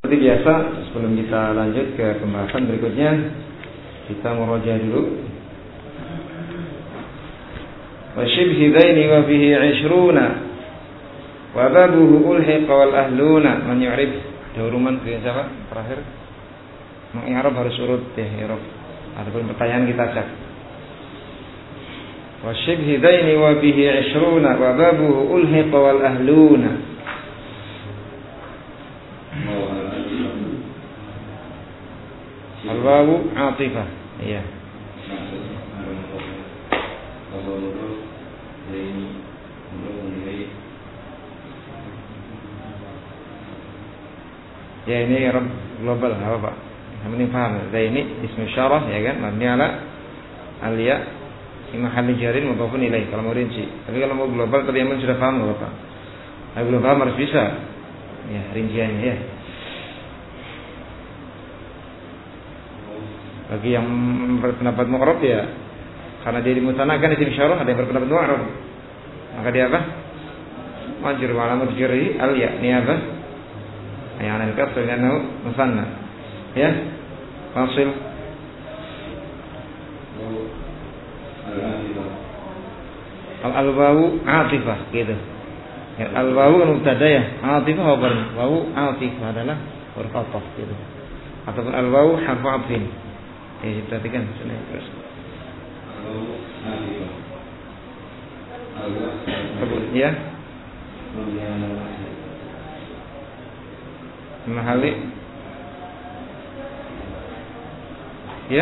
Seperti biasa, sebelum kita lanjut ke pembahasan berikutnya, kita murojaah dulu. Wa shibhi dhaini wa fihi 'ishruna wa babuhu ulhiqa wal ahluna man yu'rif. Ada uruman dari siapa? Terakhir. Mengi'rab harus urut ya, i'rab. Ataupun pertanyaan kita cek. Wa shibhi dhaini wa fihi 'ishruna wa babuhu ulhiqa wal ahluna. Al-wawu 'atifah. Iya. Ya ini Arab global apa Pak? Yang penting paham. Zaini ismu syarah ya kan, mabni ala al-ya fi mahalli jarin mudhafun ilaih kalau mau rinci. Tapi kalau mau global tadi yang sudah paham enggak Pak? Kalau belum paham harus bisa. Ya, rinciannya ya. Bagi yang berpendapat mu'rab ya, karena dia dimutanakan isim syarah, ada yang berpendapat mu'rab. Maka dia apa? Majrur wa alamat jarri al-ya. Ini apa? Yang al-kasr li'annahu musanna. Ya. Fasil. Al-wawu 'atifah gitu. Ya, al-wawu mubtada ya. 'Atifah khabar. Wawu 'atifah adalah huruf ataf gitu. Ataupun al-wawu harfu 'atfin. Perhatikan sini terus. Ya. Mahali. Ya.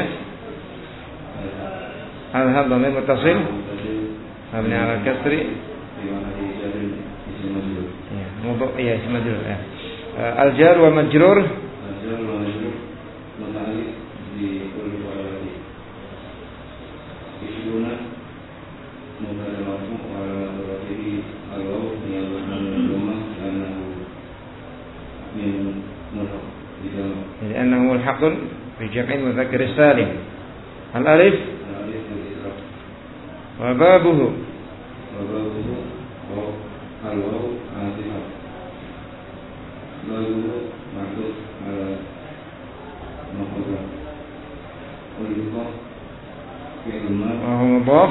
Al-hal dhamir muttasil. Mabni 'ala al-kasri. Ya, mudhaf ya ism majrur ya. Al-jar wa majrur. لأنه ملحق بجمع المذكر السالم. الألف وبابه الواو عاطفة بابه معطوف على مقدر والإضافة وهو مضاف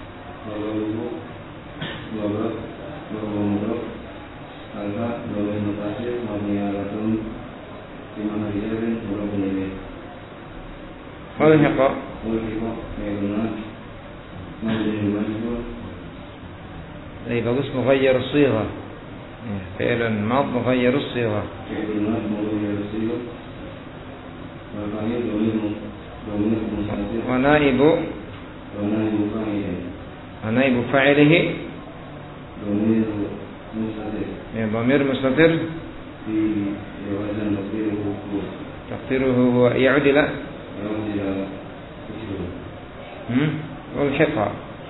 وهو مضاف الفاء ضمير متصل مبني على ضم في محل جر مضاف إليه والحق فعلنا مبني مجهول. Jadi bagus mughayyir as-shigha. Fi'l mad mughayyir as-shigha. Fi'l mad mughayyir as-shigha. Wa fa'il ضمير مستتر. ونائب فاعله. ونائب فاعله ضمير مستتر. يا ضمير مستتر. في وزن تقديره هو يعود إلى والحقة.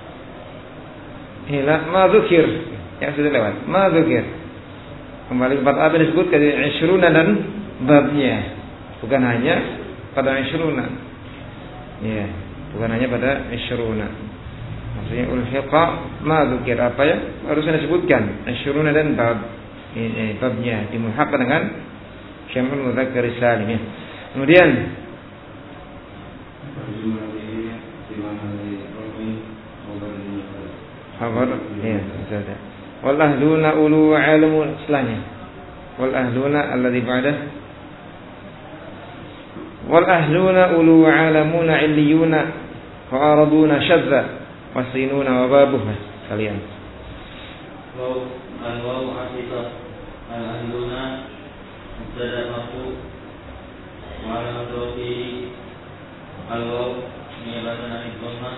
Ila ma dzukir yang sudah lewat ma dzukir kembali ke apa disebut ke 20 dan babnya, bukan hanya pada 20 ya, bukan hanya pada 20 maksudnya ulhiqa ma dzukir apa ya harusnya disebutkan 20 dan bab ini babnya dimulhaq dengan syamul mudzakkar salim ya. Kemudian khabar ya sudah. Wal ahluna ulu wa alamun setelahnya. Wal ahluna alladhi ba'dah. Wal ahluna ulu wa alamuna illiyuna wa araduna syadza wasinuna wa babuha kalian. Waw al-waw al ahluna mubtada marfu wa alamatu al-waw niyabatan al-dhamma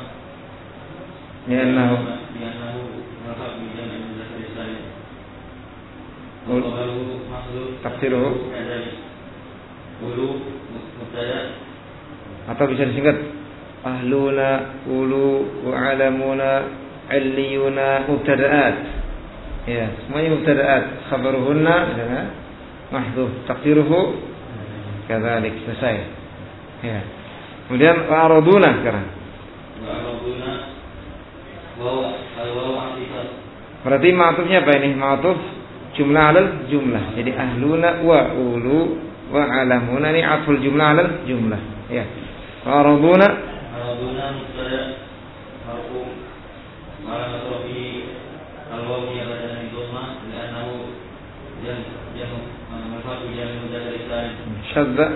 لأنه مرفوع بجمع المذكر السالم وخبره محذوف تقديره كذلك ulu mubtada atau bisa disingkat ahluna ulu wa alamuna illiyuna mubtadaat ya semuanya mubtadaat khabaruhunna adalah mahdzuf taqdiruhu kadzalik selesai ya. Kemudian araduna sekarang araduna berarti ma'tufnya apa ini? Ma'tuf jumlah alal jumlah. Jadi ahluna wa ulu wa alamuna ini atful jumlah alal jumlah. Ya. Araduna mubtada marfu ala rafi al-wawu ya badan dhamma li'annahu yang marfu yang mudzakkar salim. Syadza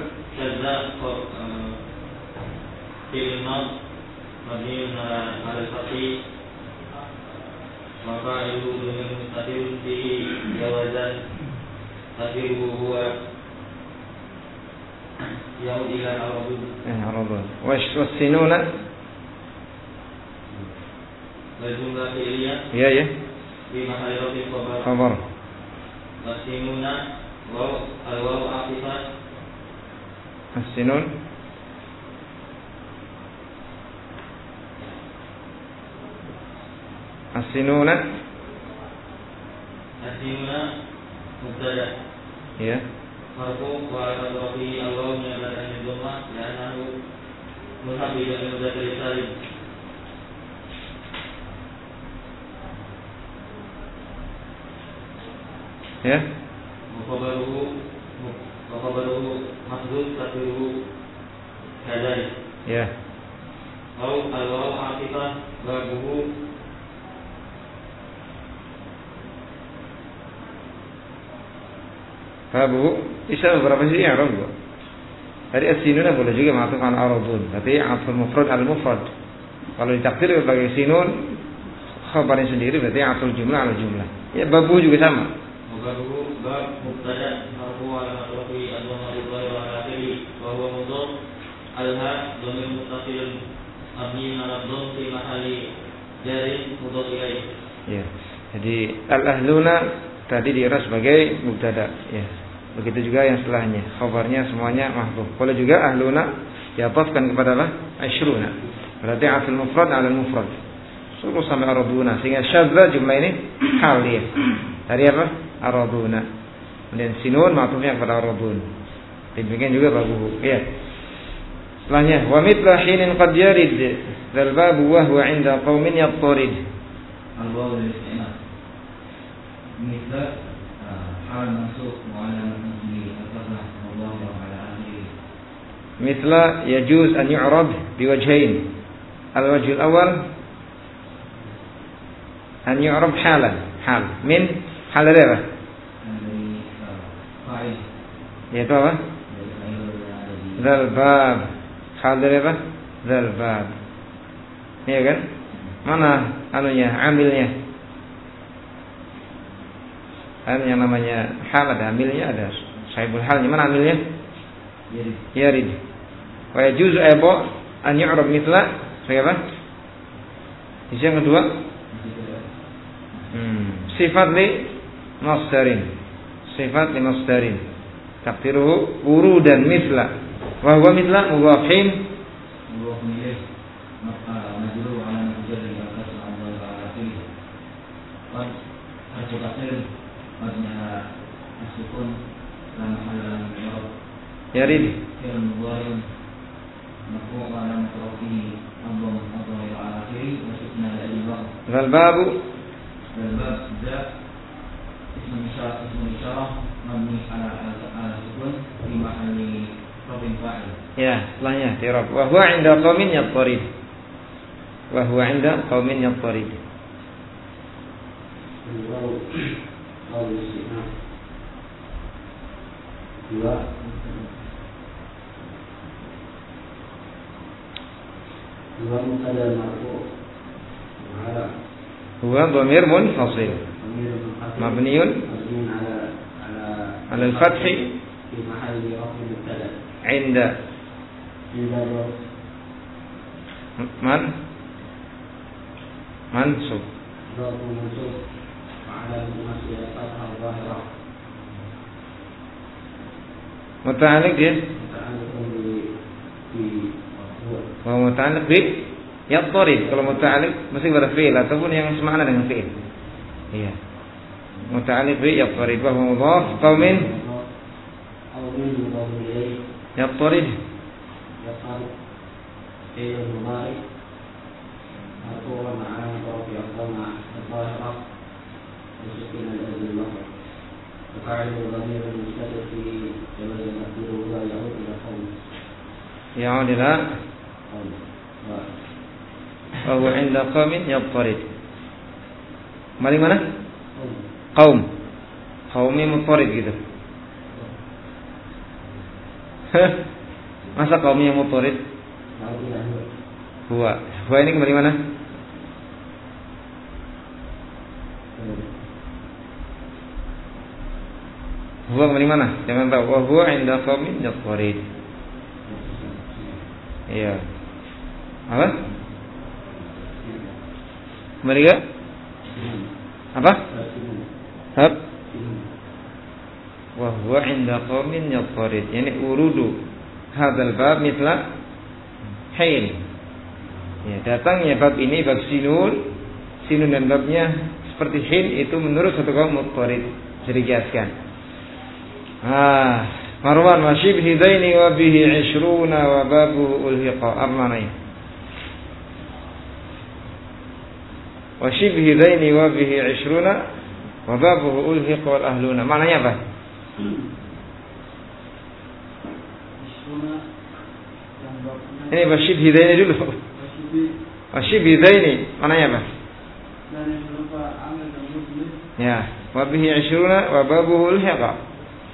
fi'il madh mabniun ala al-fathi wa fa'iluhu dhamir mustatirun fihi jawazan taqdiruhu huwa yaud ila al-arad. Wassinuna jumlah fi'liyah ya di mahalli rafi khabar. Wassinuna wa al-wawu aqifah As-sinun As-sinuna mubtada ya marfu wa al-rafi al-wawu ya badan dhamma li'annahu mulhaq bi mudzakkar salim. Ya. Khabaruhu mahdhuf taqdiruhu kadzalik. Ya. Au al-wawu aqifah babuhu bisa berapa sih ya Rabb? Tadi as-sinuna boleh juga ma'tuf al aradun, tapi atful mufrad al mufrad. Kalau ditakdir sebagai sinun khabarnya sendiri berarti atful jumlah al jumlah. Ya babu juga sama. Babu bab mubtada marfu ala rafi ad-dhamma al-dhahir wa akhiri wa huwa mudhaf al-ha dhamir muttasil mabni ala dhamm fi mahalli jarin mudhaf ilaih. Ya. Jadi al-ahluna tadi diiras sebagai mubtada ya. Begitu juga yang setelahnya, khabarnya semuanya mahdzuf. Boleh juga ahluna diathafkan kepada asyruna. Berarti atful mufrad ala mufrad. Suruh sampai araduna sehingga syadza jumlah ini hal dia. Dari apa? Araduna. Kemudian sinun ma'tufnya kepada aradun. Demikian juga babu. Ya. Setelahnya wa mithla hinin qad yarid dzal babu wa huwa 'inda qaumin yattarid. Al-wawu lil-istinaf. Mithla hal mansub mu'allam nasbi al-fathah wallahu ala akhirih. Mithla yajuz an yu'rab biwajhain. Al-wajh al-awwal an yu'rab halan. Hal min hal dari apa? Fa'il. Yaitu apa? Dzal bab. Hal dari apa? Dzal bab. Iya kan? Mana anunya, amilnya? Kan yang namanya hal ada amilnya, ada sahibul halnya. Mana amilnya? Yarid. Wa yajuzu aibo an yu'rab mithla sebagai apa? Isi yang kedua sifat li masdarin. Sifat li masdarin. Taqdiruhu wurudan mithla. Wa huwa mithla mudhafin majrur ala mujrad al-kasr ala akhirih. Qad harfu makna as-sukun lam mahalla min yarid al-mudhari marfu' ala mafruqihi adham ala akhiri wa sukna al-bab. Wal babu al-bab za ism isyarah mabni ala sukun fi mahalli rafin fa'il. Ya, setelahnya i'rab. Wa huwa 'inda qaumin yattarid. Wa huwa 'inda qaumin yattarid. أو الاستئناف هو مبتدا مرفوع هو ضمير منفصل مبني على الفتح في محل رفع مبتدا عند منصوب متعلق dia muta'alliq bi yattarid. Kalau muta'alliq mesti pada fi'il ataupun yang semakna dengan fi'il. Iya. Muta'alliq bi yattarid wa huwa mudhaf qaumin yattarid. وفاعل ضمير المستتر في جواز المفعول Ya'ud ila wa huwa 'inda qaumin yadtarid. Kembali mana? Qaum. Qaumnya mudtarid gitu. Masa qaumnya mudtarid? Huwa. Huwa ini kembali mana? Huwa kembali mana? Jangan tahu. Wa huwa 'inda qaumin yadtarid. Iya. Apa? Kembali ke? Apa? Hab. Wa huwa 'inda qaumin yadtarid. Yani urudu hadzal bab mithla hain. Ya, datangnya bab ini bab sinun dan babnya seperti hin itu menurut satu kaum mudtarid. Jadi kiaskan. Marwan wa shibhi daini wa bihi 20 wa babu ulhiqa armanai. Wa shibhi daini wa bihi 20 wa babu ulhiqa wal ahluna. Maknanya apa? Ini wa shibhi daini dulu. Wa shibhi daini maknanya apa? Ya, wa bihi 20 wa babu ulhiqa.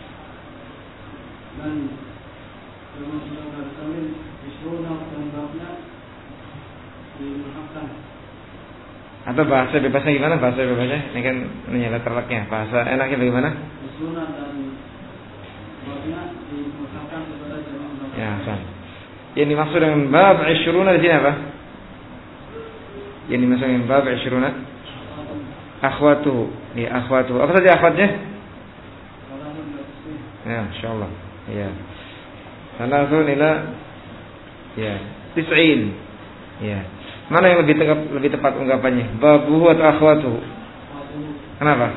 Atau bahasa bebasnya gimana? Bahasa bebasnya ini kan menyala terleknya. Bahasa enaknya bagaimana? Ya, Hasan. Yang dimaksud dengan bab 20 di sini apa? Yang dimaksud dengan bab 20 akhwatu. Ya, akhwatu. Apa saja akhwatnya? Ya, insyaallah. Ya. Salahun ila ya, 90. Ya. Mana yang lebih tepat ungkapannya? Babuhu atau akhwatuhu? Kenapa?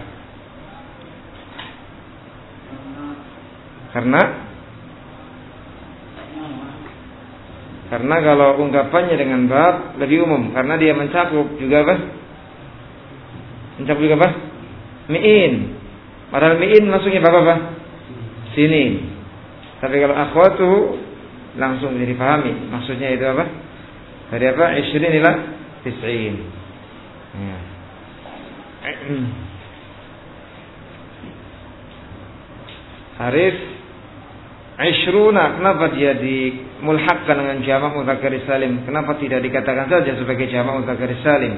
Karena kalau ungkapannya dengan bab lebih umum, karena dia mencakup juga apa? Mencakup juga apa? Mi'in. Padahal mi'in maksudnya bab apa? Sini. Tapi kalau akhwatuhu langsung bisa dipahami. Maksudnya itu apa? Dari apa? 20 ila 90. Ya. Harif 20. Kenapa dia dimulhaqkan dengan jamak mudzakkar salim? Kenapa tidak dikatakan saja sebagai jamak mudzakkar salim?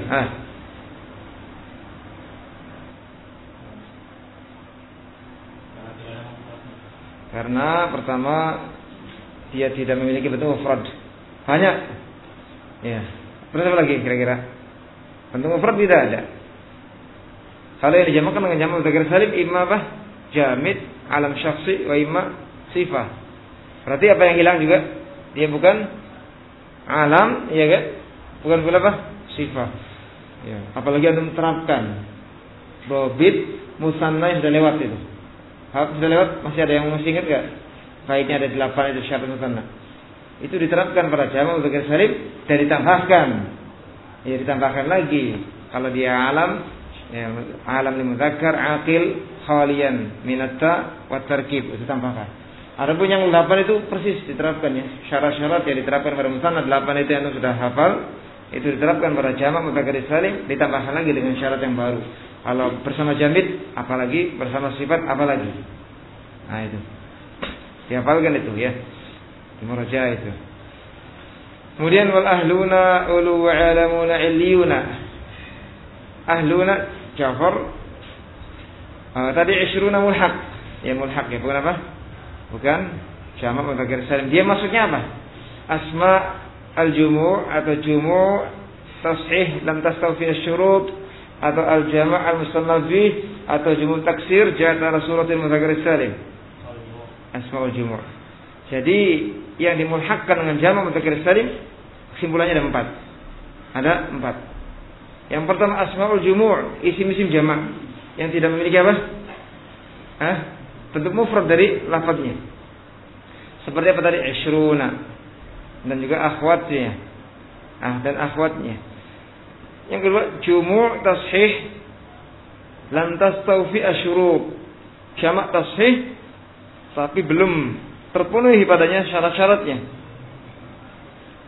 Karena pertama dia tidak memiliki bentuk mufrad. Banyak. Ya. Berapa lagi kira-kira? Bentuk mufrad tidak ada. Kalau yang dijamakkan dengan jamak mudzakkar salim imma apa? Jamid, alam syakhsi wa imma sifah. Berarti apa yang hilang juga? Dia bukan alam, ya kan? Bukan pula apa? Sifah. Ya. Apalagi antum terapkan dhabit musanna sudah lewat itu. Sudah lewat, masih ada yang masih ingat enggak? Kaidnya ada 8 itu syarat musanna. Itu diterapkan pada jamak mudzakkar salim dan ditambahkan. Ya, ditambahkan lagi. Kalau dia alam, ya, alam lil mudzakkar aqil khalian minatta wa tarkib itu tambahkan. Adapun yang 8 itu persis diterapkan ya. Syarat-syarat yang diterapkan pada musanna 8 itu yang sudah hafal, itu diterapkan pada jamak mudzakkar salim, ditambahkan lagi dengan syarat yang baru. Kalau bersama jamid, apalagi bersama sifat, apalagi. Nah itu, dihafalkan itu ya, di murajaah itu. Kemudian wal ahluna ulu wa alamuna illiyuna. Ahluna Ja'far. Tadi 20 mulhaq. Ya mulhaq ya, bukan apa? Bukan jamak mudzakkar salim. Dia maksudnya apa? Asma al-jumu' atau jumu' tashih lam tastawfi asy-syurut atau al-jama' al-musannaf bih atau jumu' taksir ja'at ala suratil mudzakkar salim. Asmaul jumu'. Jadi yang dimulhaqkan dengan jamak mudzakkar salim kesimpulannya ada 4. Ada 4. Yang pertama asmaul jumu', isim-isim jamak yang tidak memiliki apa? Bentuk mufrad dari lafaznya. Seperti apa tadi? 20 dan juga akhwatnya. Dan akhwatnya. Yang kedua, jumu' tashih lam tastawfi asyurub. Jamak tashih tapi belum terpenuhi padanya syarat-syaratnya.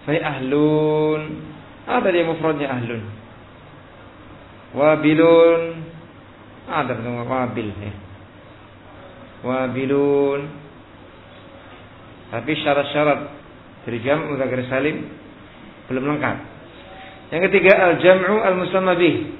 Fa ahlun. Ada dia mufradnya ahlun. Wabilun. Ada nama wabil ya. Wabilun. Tapi syarat-syarat dari jam' mudzakkar salim belum lengkap. Yang ketiga al-jam'u al-musamma bih.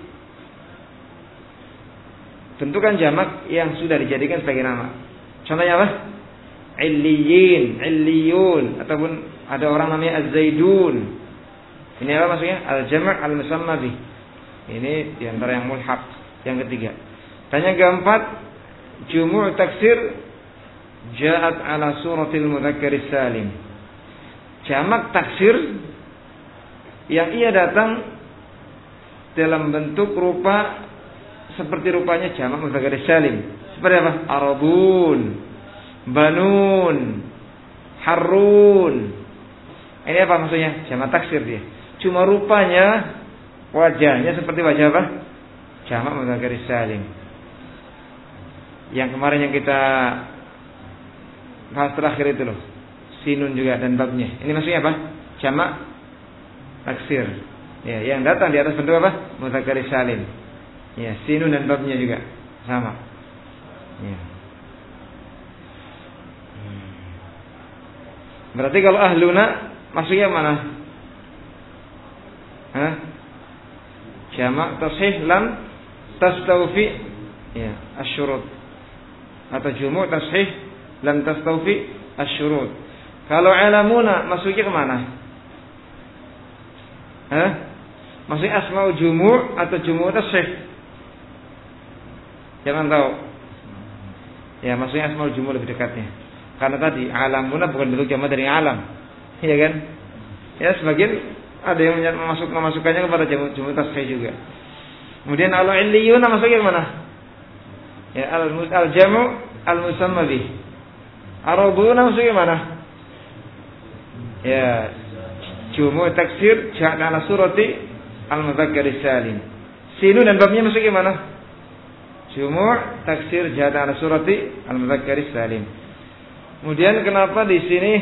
Tentukan jamak yang sudah dijadikan sebagai nama. Contohnya apa? Illiyin, illiyun, ataupun ada orang namanya az-zaidun. Ini apa maksudnya? Al-jam' al-musamma bih. Ini diantara yang mulhaq. Yang ketiga. Dan yang keempat, jumu' taksir ja'at ala suratil mudzakkar salim. Jamak taksir yang ia datang dalam bentuk rupa seperti rupanya jamak mudzakkar salim. Seperti apa? Arabun, banun, harun. Ini apa maksudnya? Jamak taksir dia. Cuma rupanya, wajahnya seperti wajah apa? Jamak mudzakkar salim. Yang kemarin yang kita bahas terakhir itu loh, sinun juga dan babnya. Ini maksudnya apa? Jamak taksir. Ya, yang datang di atas bentuk apa? Mudzakkar salim. Ya, sinun dan babnya juga sama. Ya. Berarti kalau ahluna maksudnya mana? Hah? Jamak tashih lam tastawfi ya asyurut. Atau jumu' tashih lam tastawfi asyurut. Kalau alamuna maksudnya kemana? Hah? Maksudnya asma'u jumu' atau jumu' tashih? Jangan tahu. Ya, maksudnya asma'u jumu' lebih dekatnya. Karena tadi alamuna bukan bentuk jamak dari alam. Iya kan? Ya, sebagian ada yang memasukkannya kepada jumu' tashih juga. Kemudian kalau illiyuna maksudnya kemana? Ya, al-jamu' al-musamma bih. Arabuna maksudnya mana? Ya, jumu' taksir ja'at ala surati al-mudzakkar salim. Sinun dan babnya maksudnya mana? Jumu' taksir ja'at ala surati al-mudzakkar salim. Kemudian kenapa di sini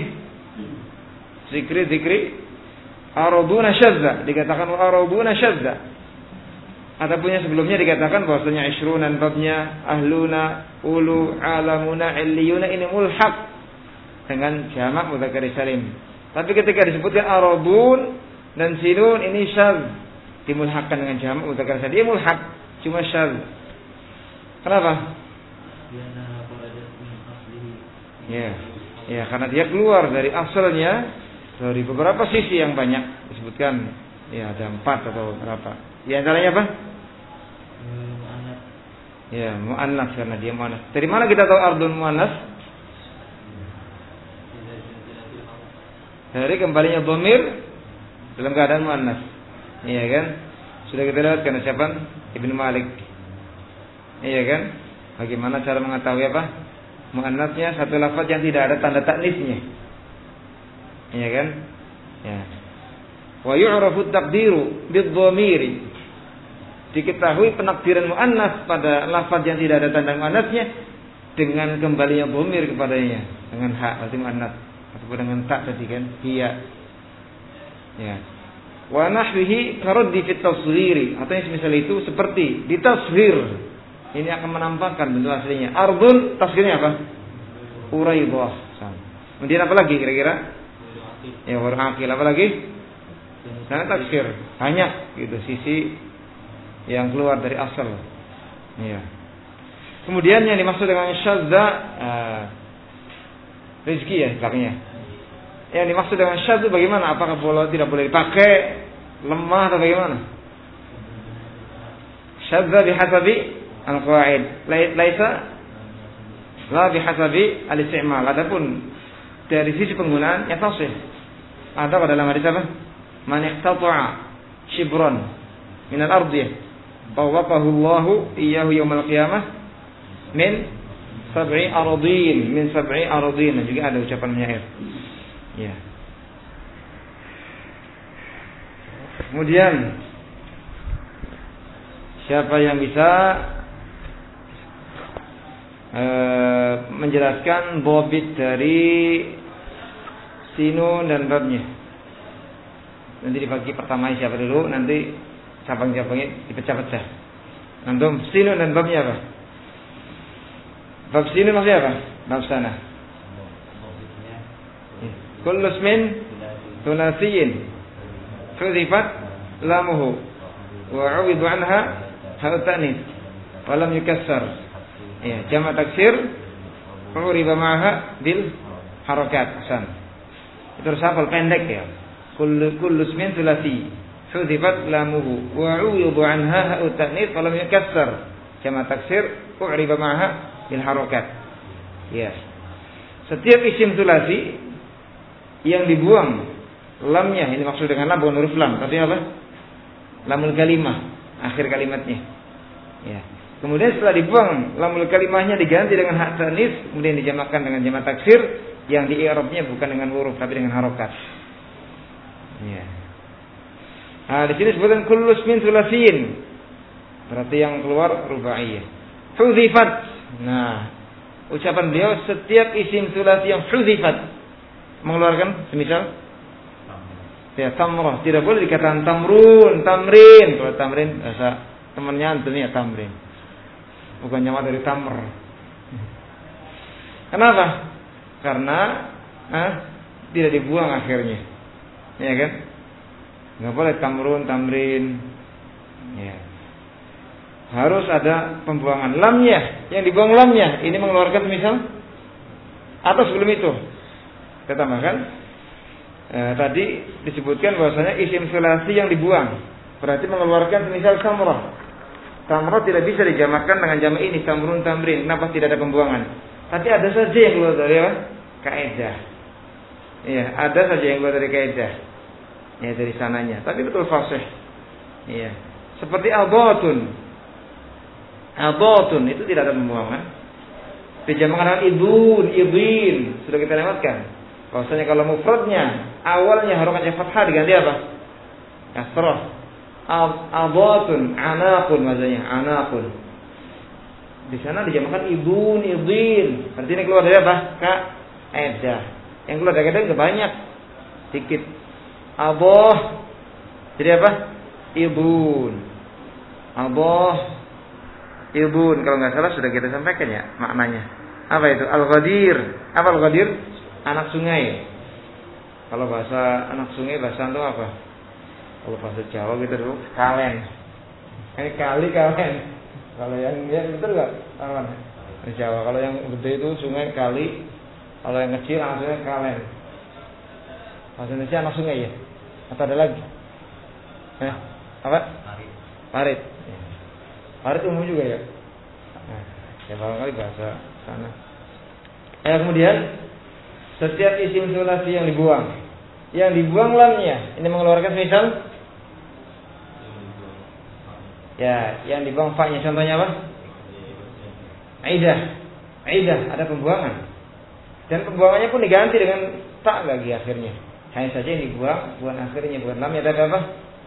zikri arabuna syadza dikatakan arabuna syadza? Ataupun yang sebelumnya dikatakan bahwasanya ishrun dan babnya ahluna, ulu, alamuna, illiyuna ini mulhaq dengan jamak mudzakkar salim. Tapi ketika disebutkan arabun dan sinun ini syadz, dimulhaqkan dengan jamak mudzakkar salim. Dia mulhaq, cuma syadz. Kenapa? Ya, karena dia keluar dari asalnya dari beberapa sisi yang banyak disebutkan. Ya, ada 4 atau berapa. Di antaranya apa? Ya, muannas karena dia muannas. Dari mana kita tahu ardun muannas? Dari kembalinya dhamir dalam keadaan muannas. Iya kan? Sudah kita lihat kan ucapan Ibnu Malik. Iya kan? Bagaimana cara mengetahui apa? Muannasnya satu lafaz yang tidak ada tanda ta'nisnya. Iya kan? Ya. Wa yu'rafu taqdiru bidh-dhamiri. Diketahui penakdiran muannas pada lafaz yang tidak ada tanda muannasnya dengan kembalinya dhamir kepadanya dengan ha berarti muannas ataupun dengan ta tadi kan hiya. Ya. Wa nahwihi karaddi fit tasghiri atau yang semisal itu seperti di tasghir. Ini akan menampakkan bentuk aslinya. Ardun tasghirnya apa? Uraidah. Kemudian apa lagi kira-kira? Ya waraqil apa lagi? Karena tasghir banyak gitu sisi yang keluar dari asal. Ya. Kemudian yang dimaksud dengan syadza rezeki ya belakangnya. Yang dimaksud dengan syadz itu bagaimana? Apakah tidak boleh dipakai, lemah atau bagaimana? Syadza bihasabi al-qawaid. Laisa la bihasabi al-isti'mal. Adapun dari sisi penggunaan yang fasih. Ada pada dalam hadis apa? Man iqtata'a shibran min al-ardh tawaqahu Allahu iyyahu yaumil qiyamah min sab'i aradin. Juga ada ucapan penyair. Ya. Kemudian siapa yang bisa menjelaskan bobit dari sinun dan babnya? Nanti dibagi pertama siapa dulu, nanti cabang-cabangnya dipecah-pecah. Antum sinun dan babnya apa? Bab sinun maksudnya apa? Bab sana. Kullu ismin thulathiyin hudhifat lamuhu wa 'uwida 'anha ha'u ta'nis wa lam yukassar. Ya, jamak taksir uriba ma'aha bil harakat. Hasan. Itu hafal pendek ya. Kullu ismin thulathi hudhifat lamuhu wa 'uwida 'anha ha'u ta'nis wa lam yukassar. Jamak taksir uriba ma'aha bil harakat. Ya. Setiap isim thulathi yang dibuang lamnya, ini maksud dengan lam bukan huruf lam, tapi apa? Lamul kalimah, akhir kalimatnya. Ya. Kemudian setelah dibuang lamul kalimahnya diganti dengan hak tanis, kemudian dijamakkan dengan jamak taksir yang di i'rabnya bukan dengan huruf tapi dengan harokat. Ya. Nah, di sini sebutkan kullu ismin tsulatsin. Berarti yang keluar rubaiyah. Hudhifat. Nah, ucapan beliau setiap isim tsulats yang hudhifat mengeluarkan semisal ya tamrah, tidak boleh dikatakan tamrun, tamrin. Kalau tamrin bahasa temannya antum ya tamrin. Bukan jamak dari tamr. Kenapa? Karena tidak dibuang akhirnya. Ya kan? Enggak boleh tamrun, tamrin. Ya. Harus ada pembuangan lamnya. Yang dibuang lamnya ini mengeluarkan semisal atau sebelum itu. Kita tambahkan tadi disebutkan bahwasanya isim tsulats yang dibuang berarti mengeluarkan semisal samrah. Samrah tidak bisa dijamakkan dengan jamak ini tamrun tamrin. Kenapa tidak ada pembuangan? Tapi ada saja yang keluar dari apa? Kaidah. Iya, ada saja yang keluar dari kaidah. Ya dari sananya. Tapi betul fasih. Iya. Seperti abatun. Abatun itu tidak ada pembuangan. Dijamakkan idun, idin sudah kita lewatkan. Bahwasanya kalau mufradnya awalnya harokatnya fathah diganti apa? Kasrah. Abatun, anaqun maksudnya, anaqun. Di sana dijamakkan idun, idin. Berarti ini keluar dari apa? Kaidah. Yang keluar dari kaidah enggak banyak. Sedikit. Abah. Jadi apa? Idun. Abah. Idun. Kalau enggak salah sudah kita sampaikan ya maknanya. Apa itu? Al-Ghadir. Apa Al-Ghadir? Anak sungai. Kalau bahasa anak sungai bahasa itu apa? Kalau bahasa Jawa gitu dulu kalen. Ini kali kalen. Kalau yang betul enggak? Kawan. Di Jawa kalau yang gede itu sungai kali. Kalau yang kecil anak sungai kalen. Bahasa Indonesia anak sungai ya? Atau ada lagi? Apa? Parit. Parit umum juga ya? Nah, ya barangkali bahasa sana. Kemudian setiap isim tsulats yang dibuang lamnya, ini mengeluarkan misal ya, yang dibuang fa-nya contohnya apa? Aidah, ada pembuangan. Dan pembuangannya pun diganti dengan ta lagi akhirnya. Hanya saja yang dibuang bukan akhirnya, bukan lamnya, tapi apa?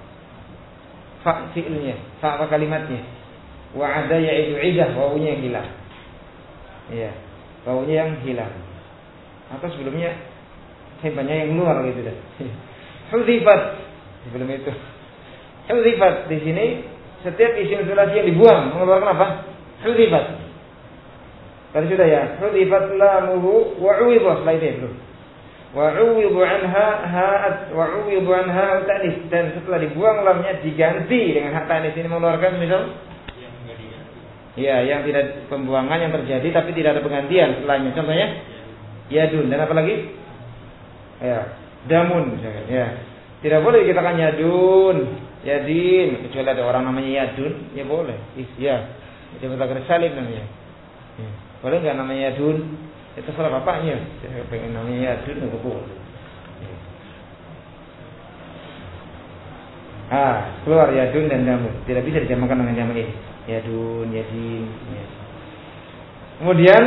Fa fi'ilnya, fa apa kalimatnya? Wa ada yaidu idah, wawunya yang hilang. Iya, wawunya yang hilang. Atau sebelumnya banyak yang keluar gitu dah. Hudhifat sebelum itu. Hudhifat di sini setiap isim tsulats yang dibuang mengeluarkan apa? Hudhifat. Tadi sudah ya. Hudhifat lamuhu wa 'uwidha setelah itu belum. Wa 'uwidha anha ha'at wa 'uwidha anha ta'nis, dan setelah dibuang lamnya diganti dengan hak ta'nis. Ini mengeluarkan misal ya, yang tidak pembuangan yang terjadi tapi tidak ada penggantian setelahnya. Contohnya yadun, dan apa lagi? Ya, damun misalkan. Ya. Tidak boleh dikatakan yadun, yadin, kecuali ada orang namanya yadun, ya boleh. Ya. Itu mutakhir salim namanya. Ya. Boleh enggak namanya yadun? Itu salah bapaknya. Saya pengen namanya yadun enggak boleh. Ya. Keluar yadun dan damun. Tidak bisa dijamakkan dengan jamak ini. Yadun, yadin. Ya. Kemudian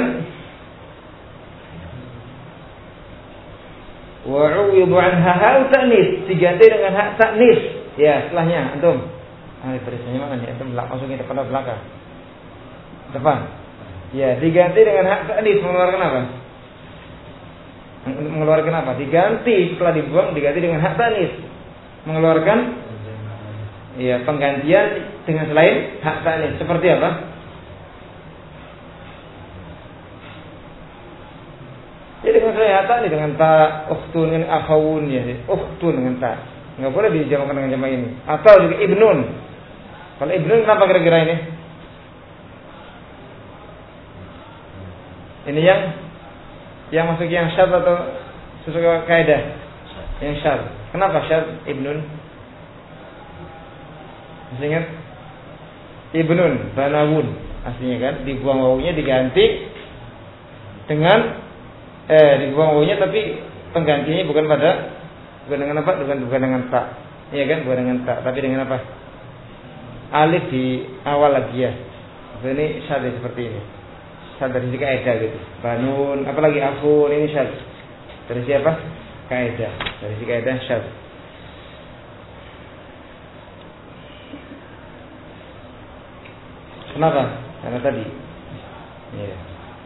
wa'uwidu anha ha'u ta'nis, diganti dengan hak ta'nis. Ya, setelahnya antum. Barisannya mana nih? Antum masukin depan atau belakang? Depan. Ya, diganti dengan hak ta'nis, mengeluarkan apa? Mengeluarkan apa? Diganti setelah dibuang diganti dengan hak ta'nis. mengeluarkan ya penggantian dengan selain hak ta'nis. Seperti apa? Jadi dengan selain hak ta'nis dengan ta, ukhtun dengan akhawun ya, ukhtun dengan ta. Enggak boleh dijamakkan dengan jamak ini. Atau juga ibnun. Kalau ibnun kenapa kira-kira ini? Ini yang masuk yang syadz atau sesuai kaidah? Yang syadz. Kenapa syadz ibnun? Masih ingat? Ibnun, banawun aslinya kan, dibuang wawunya diganti dengan dibuang wawunya tapi penggantinya bukan dengan apa? Bukan dengan ta. Iya kan? Bukan dengan ta, tapi dengan apa? Alif di awal lagi ya. Ini syadz seperti ini. Syadz dari sisi kaidah gitu. Banun, apalagi afun, ini syadz. Dari siapa? Kaidah. Dari sisi kaidah syadz. Kenapa? Karena tadi. Ya.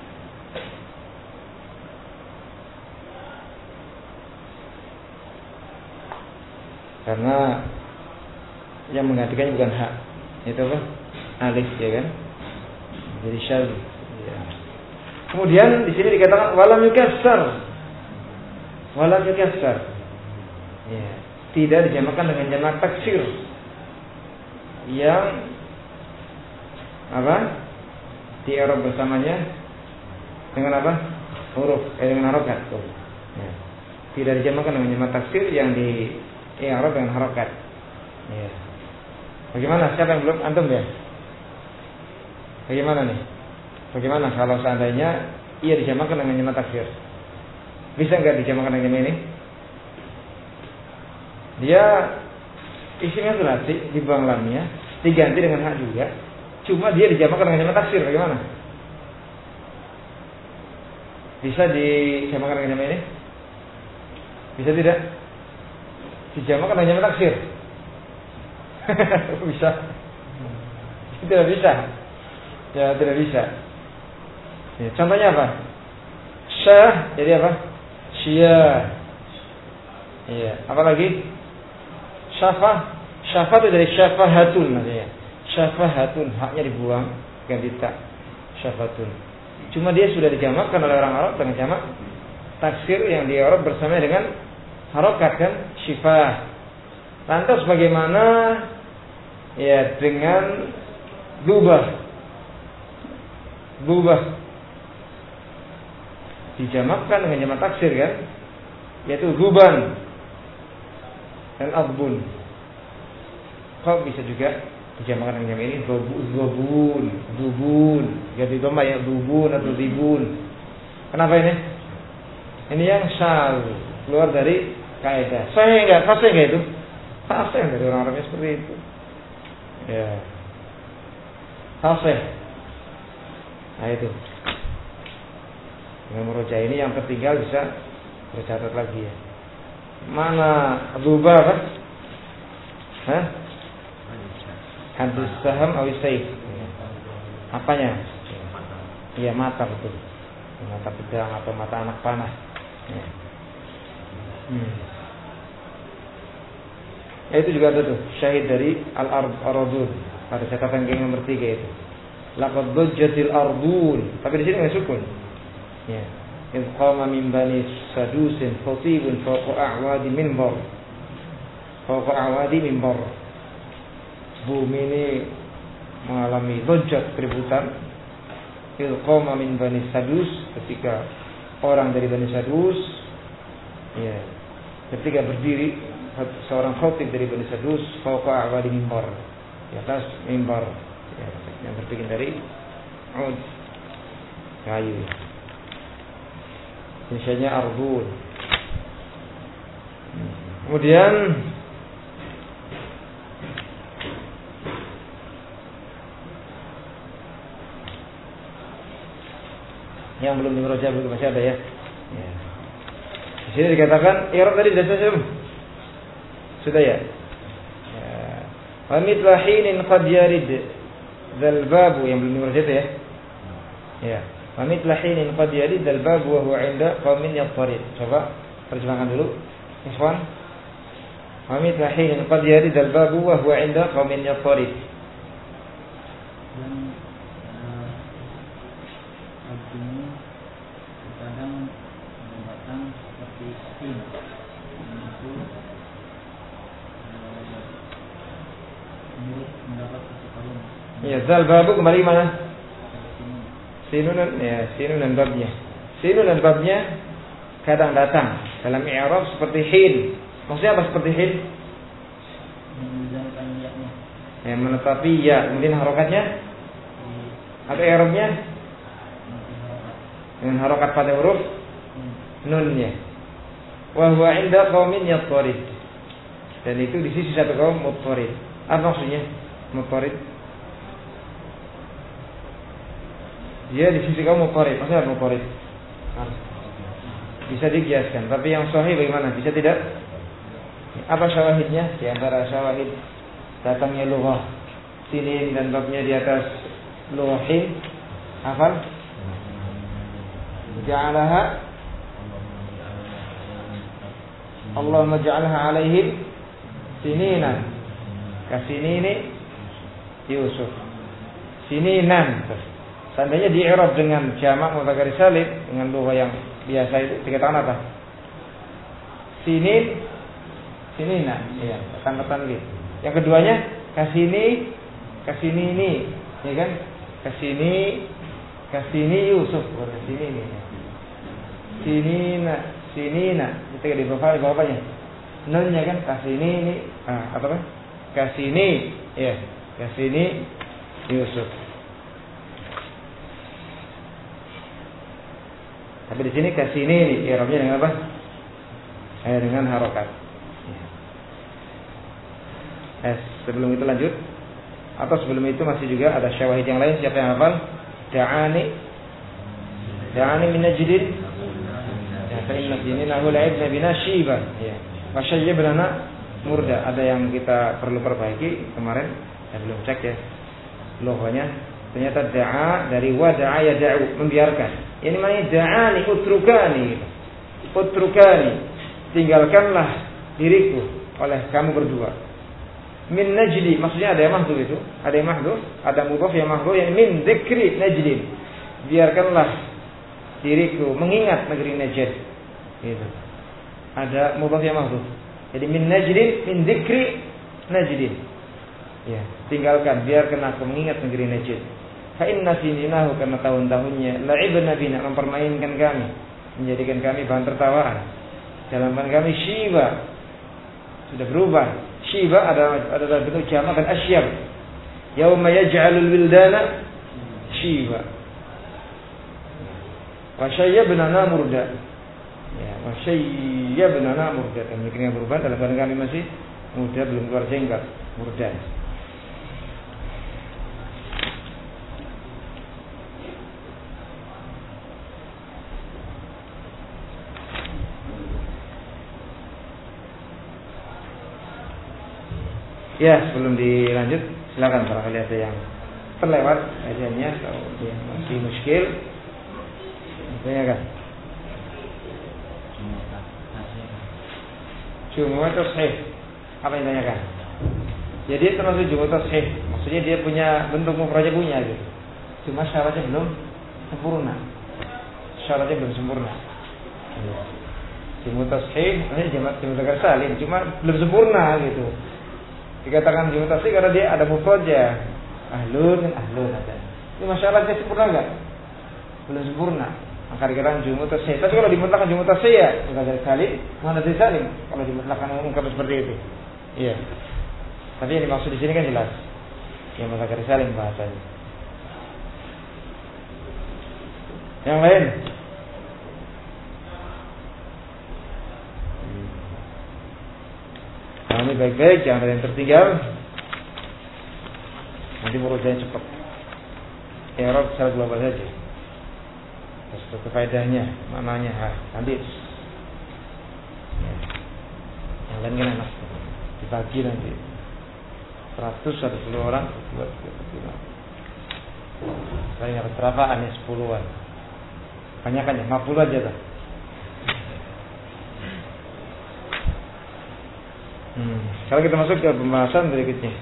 Karena yang menggantikannya bukan hak. Itu apa? Alif ya kan? Jadi syadz. Ya. Kemudian di sini dikatakan walam yukassar. Walam yukassar. Ya. Tidak dijamakan dengan jamak taksir. Yang apa? Di Arab bersamanya dengan apa? Huruf dengan harokat. Ya. Tidak dijamakan dengan jamak taksir yang di Arab dengan harokat. Ya. Bagaimana? Siapa yang belum? Antum ya? Bagaimana nih? Bagaimana kalau seandainya ia dijamakan dengan jamak taksir? Bisa enggak dijamakan dengan jamak ini? Dia isinya sulasi, dibuang lamnya, diganti dengan hak juga. Cuma dia dijamakan dengan jamak taksir. Bagaimana? Bisa dijamakan dengan jamak ini? Bisa tidak? Dijamakan dengan jamak taksir. Bisa? Tidak bisa. Ya tidak bisa. Ya, contohnya apa? Syah jadi apa? Syia. Iya. Apa lagi? Syafah. Syafah itu dari syafahatun maksudnya. Syafahatun, haknya dibuang ganti tak. Syafatun. Cuma dia sudah dijamakkan oleh orang Arab dengan jamak taksir yang di Arab bersama dengan harokat kan? Syifah. Lantas bagaimana ya dengan dubah? Dubah dijamakkan dengan jamak taksir kan? Yaitu duban dan abun. Kok bisa juga dijamakkan dengan jamak ini? Dubun. Jadi doma ya dubun atau dibun. Kenapa ini? Ini yang syal keluar dari kaidah. Saya enggak, fasih enggak itu? Fasih dari orang Arabnya seperti itu. Ya. Fasih. Nah itu. Dengan murojaah ini yang tertinggal bisa tercatat lagi ya. Mana dubah apa? Hah? Hadis saham awi saif. Apanya? Iya mata betul. Mata pedang atau mata anak panah. Ya. Itu juga ada tuh syahid dari al-ardun pada catatan yang nomor 3 itu. Laqad dajjatil ardun. Tapi di sini enggak sukun. Ya. Idh qama min bani sadusin khatibun fawqa a'wadi minbar. Fawqa a'wadi minbar. Bumi ini mengalami dajjat keributan. Idh qama min bani sadus, ketika orang dari bani sadus ya, ketika berdiri seorang khatib dari bani sadus fawqa a'wadi minbar, di atas mimbar ya, yang terbikin dari ud kayu. Misalnya arbun. Kemudian yang belum dimurojaah belum masih ada ya. Ya. Di sini dikatakan i'rab tadi sudah selesai. Sudah ya. Wa mithla hinin qad yarid dzal babu yang belum dimurojaah ya. Ya. Wa mithla hinin qad yarid dzal babu wa huwa 'inda qaumin yadharid. Coba terjemahkan dulu. Ikhwan. Wa mithla hin qad yarid al-babu wa huwa 'inda qaumin yaqtarib. Dan artinya kadang datang seperti sin itu menurut pendapat seseorang. Ya, zal babu kembali mana? Sinun dan babnya. Sinun dan babnya kadang datang dalam i'rab seperti hin. Maksudnya apa seperti hin? Menunjukkan yaknya. Ya, menetapi ya, kemudian harokatnya atau i'rabnya dengan harokat pada huruf nunnya. Wa huwa 'inda qaumin yadhharib. Dan itu di sisi satu kaum mudhharib. Apa maksudnya mudhharib? Dia di sisi kaum mudhharib. Maksudnya mudhharib? Bisa dikiaskan, tapi yang sahih bagaimana? Bisa tidak? Apa syawahidnya? Di antara syawahid datangnya lughah sinin dan babnya di atas lughahin. Hafal? Ja'alaha Allahumma ja'alha alaihim sininan kasinini Yusuf. Sininan. Seandainya di i'rab dengan jamak mudzakkar salim dengan lughah yang biasa itu dikatakan apa? Sinina, ya, tanda gitu. Yang keduanya kasini ini, ya kan? Kasini Yusuf, kasini ini. Sinina, itu di bawahnya. Nunnya kan kasini ini, apa kan? Kasini, ya, kasini Yusuf. Tapi di sini kasini ini, i'rabnya dengan apa? Dengan harokat. Sebelum itu lanjut, atau sebelum itu masih juga ada syawahid yang lain. Siapa yang hafal? Da'ani min najdin. Ya, fa'inna dinina hu la'ibna bina shiba. Ya. Wa syayyibna murda. Ada yang kita perlu perbaiki kemarin. Saya belum cek ya. Lohanya ternyata da'a dari wada'a yada'u, membiarkan. Ini maknanya da'ani utrukani. Tinggalkanlah diriku oleh kamu berdua. Min najdi, maksudnya ada yang mahdhuf itu, ada yang mahdhuf, ada mudhaf yang mahdhuf, yang min dzikri najdin. Biarkanlah diriku mengingat negeri Najd. Gitu. Ada mudhaf yang mahdhuf. Jadi min najdin, min dzikri najdin. Ya, tinggalkan, biarkan aku mengingat negeri Najd. Fa inna sininahu, karena tahun-tahunnya la'ibna bina, mempermainkan kami, menjadikan kami bahan tertawaan. Dalam kami shiba, sudah berubah. Shiba adalah bentuk jamak dan asyab. Yauma yaj'alul wildana shiba. Wa syayyabna murda. Ya, wa syayyabna murda. Demikian berubah dalam kami masih muda, belum keluar jenggot, murda. Ya, sebelum dilanjut, silakan barangkali ada yang terlewat ajarnya atau yang masih muskil. Tanyakan. Jumu'ah tashih. Apa yang tanyakan? Jadi termasuk jumu'ah tashih. Maksudnya dia punya bentuk mufradnya punya gitu. Cuma syaratnya belum sempurna. Jumu'ah tashih, ini jumu'ah salim, cuma belum sempurna gitu. Dikatakan jumu'ah tashih karena dia ada mufradnya. Ahlun ada. Ini masyarakatnya sempurna enggak? Belum sempurna. Maka dikatakan jumu'ah tashih. Tapi kalau dimutlakkan jumu'ah tashih ya enggak dari salim, mana dari salim. Kalau dimutlakkan ungkap seperti itu. Iya. Tapi yang dimaksud di sini kan jelas. Ya mutlak dari salim bahasanya. Yang lain? Nah, ini baik-baik, jangan ada yang tertinggal. Nanti murujahnya cepat. I'rab secara global saja. Terus faedahnya, maknanya, nanti. Ya. Yang lain kan enak. Dibagi nanti. 100 ada 10 orang. Saya ingat berapaan ya, 10-an. Banyakan ya, 50 aja lah. Kalau kita masuk ke pembahasan berikutnya.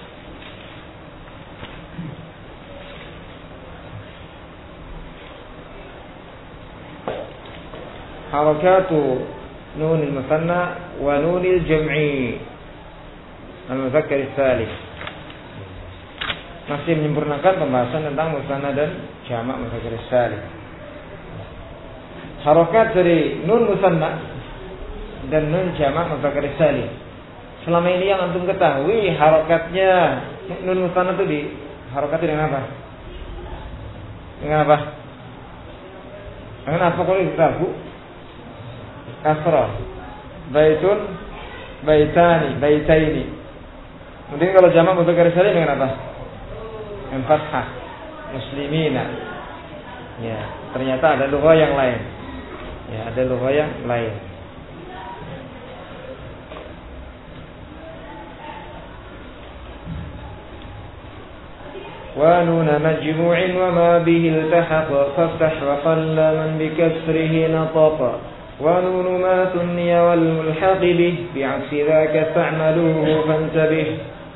Harakatu nunil musanna wa nunil jam'i al-mudzakkar as-salim. Masih menyempurnakan pembahasan tentang musanna dan jamak mudzakkar as-salim. Harakat dari nun musanna dan nun jamak mudzakkar as-salim. Selama ini yang antum ketahui harakatnya nun musanna itu di harakati dengan apa? Dengan apa? Dengan apa kalau ditahu? Kasrah. Baitun, baitani, baitaini. Kemudian kalau jamak mudzakkar salim dengan apa? Dengan fathah. Muslimina. Ya, ternyata ada lugha yang lain. Ya, ada lugha yang lain. Wa nun majmu'in wa ma bihi iltahaq faftah wa qalla man bi kasrihi nataqa. ونون ما ثني والملحق به بعكس ذاك استعملوه فانتبه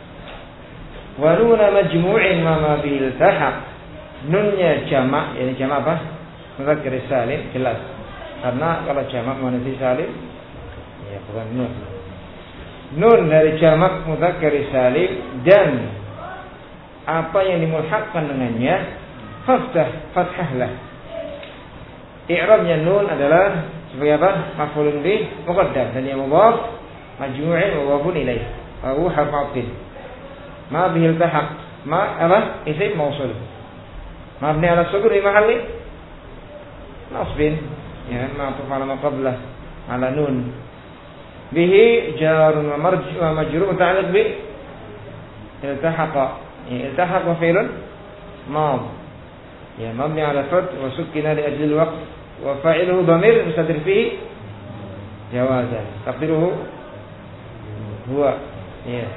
ونون مجموع وما به التحق. Nunnya jamak, yani jamak apa? Mudzakkar salim, jelas. Karena kalau jamak muannats salim ya bukan nun. Nun dari jamak mudzakkar salim dan apa yang dimulhaqkan dengannya fathahlah. I'rabnya nun adalah sebagai apa? Maf'ulun bih muqaddam dan yang mudhaf majmu'in wa mudhafun ilaih. Wa huwa harf 'athf. Ma bihi iltahaq. Ma apa? Isim mausul. Mabni 'ala sukun fi mahalli nasbin. Ya, ma'tuf 'ala ma qablah 'ala nun. Bihi jarun wa majrur muta'alliq bi iltahaqa. Ya, iltahaq wa fi'lun madh. Ya, mabni 'ala fath wa sukkina li ajli al-waqf. وفاعله ضمير مستتر فيه جوازا تقديره هو ya.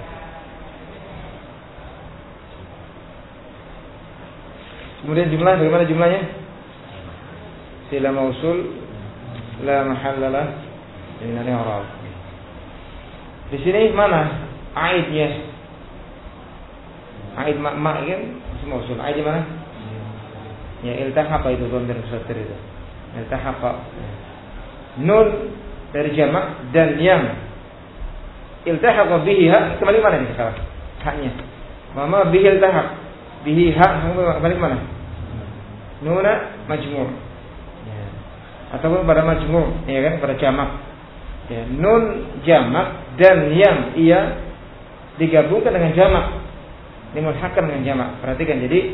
Kemudian jumlah, bagaimana jumlahnya? Sila mausul la mahallalah min al-i'rab. Di sini mana aidnya? Aid ma kan mausul. Aid di mana? Ya iltahaqa itu dhamir mustatir itu. Iltahaqa. Nun dari jamak dan yang iltahaqa bihi ha kembali mana nih sekarang? Haknya. Mama bihi iltahaq. Bihi ha kembali mana? Nuna majmu'. Ya. Ataupun pada majmu', ya kan, pada jamak. Ya, nun jamak dan yang ia digabungkan dengan jamak. Dimulhaqkan dengan jamak. Perhatikan jadi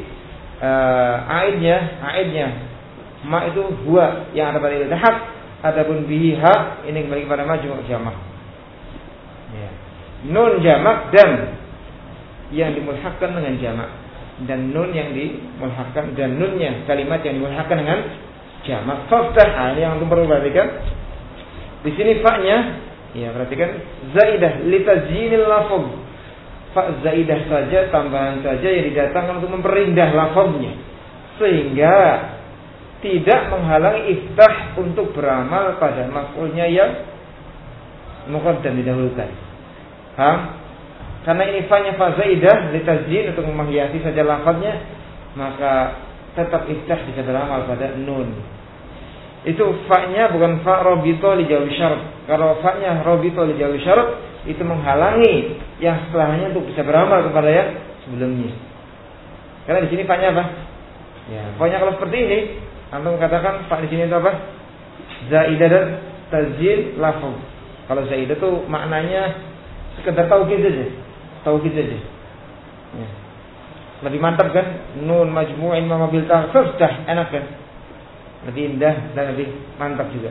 aidnya ma itu huwa yang ada pada iltihaq, adapun bihi ha ini kembali kepada majmu' jamak. Ya. Nun jamak dan yang dimulhaqkan dengan jamak dan nun yang dimulhaqkan dan nunnya kalimat yang dimulhaqkan dengan jamak. Faftah yang antum perlu perhatikan. Di sini fa-nya ya perhatikan zaidah li tazyinil lafz. Fa zaidah saja, tambahan saja yang didatangkan untuk memperindah lafaznya sehingga tidak menghalangi iftah untuk beramal pada maf'ulnya yang muqaddam didahulukan. Paham? Karena ini fa-nya fa zaidah li tazyin untuk menghiasi saja lafaznya, maka tetap iftah bisa beramal pada nun. Itu fa-nya bukan fa rabita li jawi syarat. Kalau fa-nya rabita li jawi syarat itu menghalangi yang setelahnya untuk bisa beramal kepada yang sebelumnya. Karena di sini fa-nya apa? Ya, fa-nya kalau seperti ini antum katakan fa di sini itu apa? Zaidah dan tazyid lafaz. Kalau zaidah itu maknanya sekedar taukid saja. Taukid saja. Ya. Lebih mantap kan? Nun majmu'in ma bil ta'khuf dah enak kan? Lebih indah dan lebih mantap juga.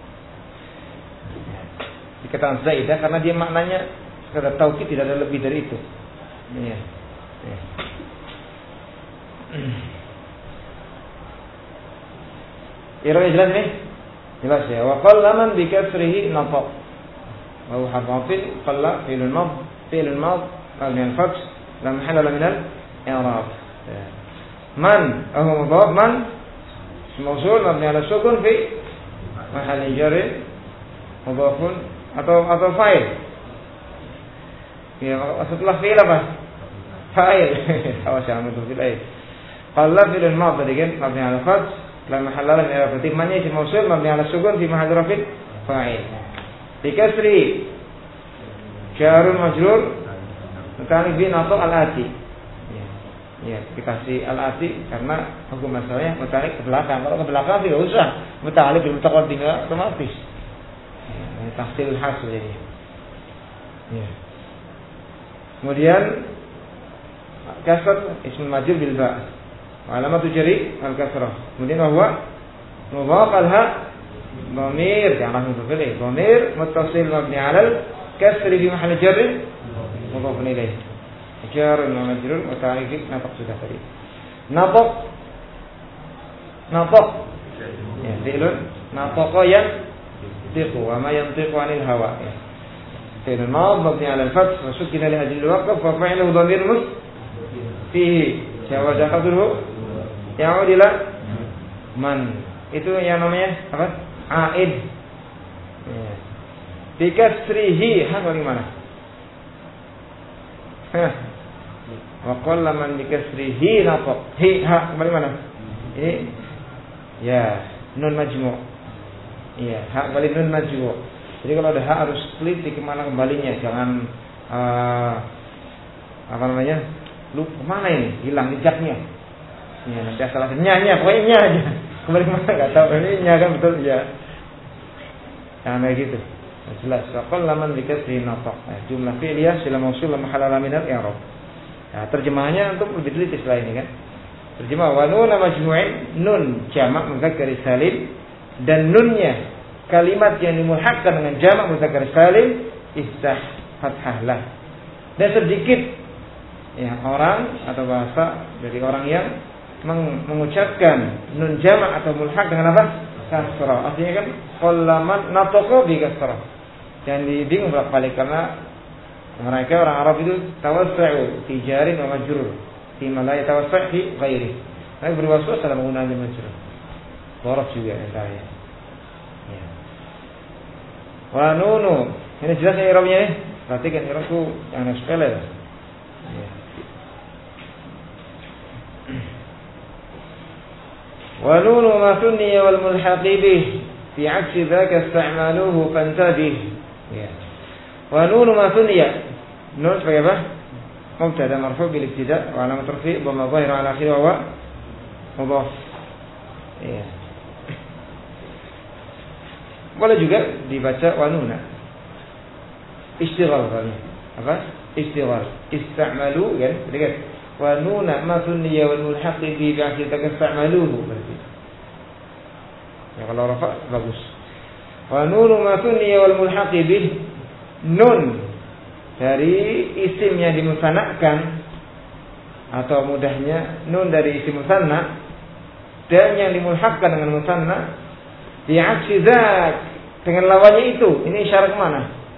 Dikatakan zaidah karena dia maknanya sekedar taukid, tidak ada lebih dari itu. Ya. Ya. Iranya jelas ini? Jelas ya. Wa qalla man bi kasrihi nata. Wa huwa harfun qalla fi'lun mad, fi'lun mad mabni al-fath la mahalla min al-i'rab. Man huwa mudhaf, man mawsul mabni ala sukun fi mahalli jar mudhafun atau fa'il. Ya, setelah fi'il apa? Fa'il. Awas jangan untuk fi'il. Qalla fi'il madh tadi kan mabni 'ala fath la mahalla lahu min al-i'rab. Timmannya isim mausul mabni 'ala sukun fi mahalli raf'in fa'il. Bi kasri jarun majrur muta'alliq bi nafs al-ati. Ya, dikasih al-ati karena hukum masalahnya muta'alliq ke belakang. Kalau ke belakang tidak usah. Muta'alliq bil mutaqaddim otomatis. Ya, tahsil hasil jadi. Ya. Kemudian kasr ismul majrur bil ba. Alamat jari al-kasrah. Kemudian bahwa mudhaf al-ha dhamir jangan langsung terpilih. Dhamir muttasil mabni 'ala al-kasri fi mahall jar mudhaf ilaih. Jar wa majrur wa ta'rif nafaq sudah tadi. Nafaq ya fi'lun nafaqa yantiqu wa ma yantiqu 'anil hawa ya. Fi'lun madh mabni 'ala al-fath wa sukina li ajli al-waqf wa fa'iluhu dhamir fihi jawaza qadruhu ya'ud ila man. Itu yang namanya apa? Aid. Ya. Bikasrihi hak bagaimana? Wa qalla man bikasrihi nafaq. Hi hak bagaimana? Ini ya nun majmu'. Iya, hak balik nun majmu'. Jadi kalau ada hak harus teliti kemana kembalinya, jangan apa namanya? Lu kemana ini? Hilang jejaknya. Ya, nanti salah nya pokoknya nya aja. Kembali kemana enggak tahu. Ini nya kan betul ya. Nah, gitu. Jelas. Qalla man bikasrihi nafaq. Jumlah fi'liyah sila mausul la mahalla min al-i'rab. Nah, terjemahannya untuk lebih teliti setelah ini kan. Terjemah wa nun majmu'in nun jamak mudzakkar salim dan nunnya kalimat yang dimulhaqkan dengan jamak mudzakkar salim iftah fathah lah. Dan sedikit ya orang atau bahasa dari orang yang mengucapkan nun jamak atau mulhaq dengan apa? Kasrah. Artinya kan qallaman nataqa bi kasrah. Yang dibingung bolak-balik karena mereka orang Arab itu tawassa'u fi jarin wa majrur. Fi ma la yatawassa' fi ghairi. Mereka berwaswas dalam penggunaan majrur. Borok juga entahnya. Ya. Wa nunu. Ini jelas ya i'rabnya ya. Perhatikan i'rabku yang sepele. Ya. Wa nunu ma sunniya wal mulhaqi bih fi 'aksi dzaka ista'maluhu fantabih. Ya. Wa nunu ma sunniya. Nun sebagai apa? Mubtada marfu' bil ibtida' wa alamat rafi' dhamma dhahir 'ala akhirih wa mudhaf. Ya. Boleh juga dibaca wa nuna. Istighal kan? Apa? Istighal. Ista'malu kan? Lihat. Wa nuna ma sunniya wal mulhaqi bi ba'di takasta'maluhu berarti. Ya kalau rafa bagus. Wa nunu ma sunniya wal mulhaqi bih nun dari isim yang dimusannakan atau mudahnya nun dari isim musanna dan yang dimulhaqkan dengan musanna bi'aksi dzak dengan lawannya itu. Ini isyarat kemana?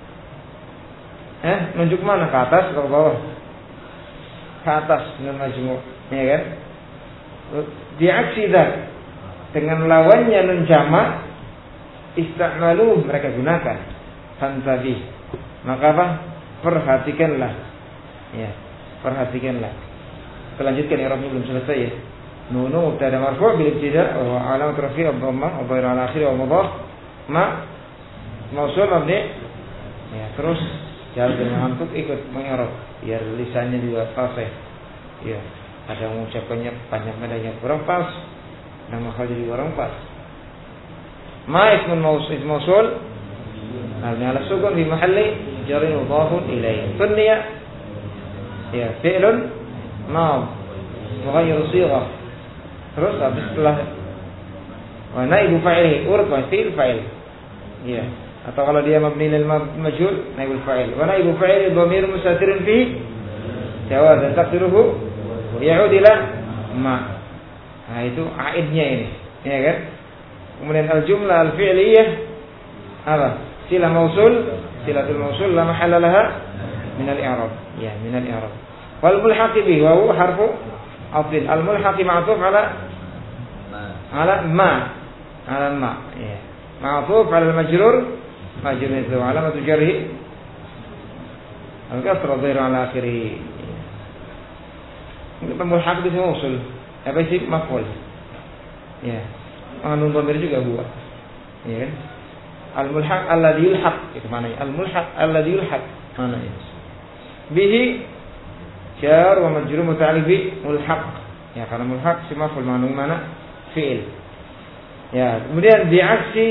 Nunjuk mana? Ke atas atau ke bawah? Ke atas nun majmu', ya kan? Bi'aksi dzak dengan lawannya nun jamak ista'malu mereka gunakan fantabi. Maka apa? Perhatikanlah. Ya, perhatikanlah. Lanjutkan i'rabnya belum selesai ya. Nunu mubtada marfu' bil ibtida' wa alamat rafi' ad-dhammah wa dhahir 'ala akhirih wa mudhaf ma mausul mabni. Ya, terus jangan ngantuk ikut mengi'rab biar lisannya juga fasih. Ya, ada mengucapkannya panjang-panjangnya kurang pas. Nama makhraj juga kurang pas. Ma ismun mausul mabni 'ala sukun fi mahalli jarrin mudhafun ilaih. Sunniya ya fi'lun madh mughayyir sighah. Terus habis setelah wa naibu fa'il urut wa fi'il fa'il. Ya. Atau kalau dia mabni lil majhul naibul fa'il. Wa naibu fa'il dhamir mustatirun fi jawaz taqdiruhu ya'ud ila ma. Nah itu aidnya ini. Ya kan? Kemudian al-jumlah al-fi'liyah apa? Silah mausul, silatul mausul la mahalla laha min al-i'rab. Ya, min al-i'rab. Wal mulhaqi bihi wa huwa harfu afdil. Al-mulhaqi ma'tuf ala ma. Ala ma. Ya. Ma'tuf ala al-majrur majrur itu alamat jarhi Al-kasrah dhahir ala akhirih. Untuk mulhaq itu mausul. Apa sih maf'ul? Ya. Nun dhamir juga huwa. Ya kan? Al-mulhaq alladhi yulhaq itu maknanya. Al-mulhaq alladhi yulhaq maknanya. Bihi jar wa majrur muta'alliq bi mulhaq. Ya, karena mulhaq si maf'ul mana fi'il. Ya, kemudian bi'aksi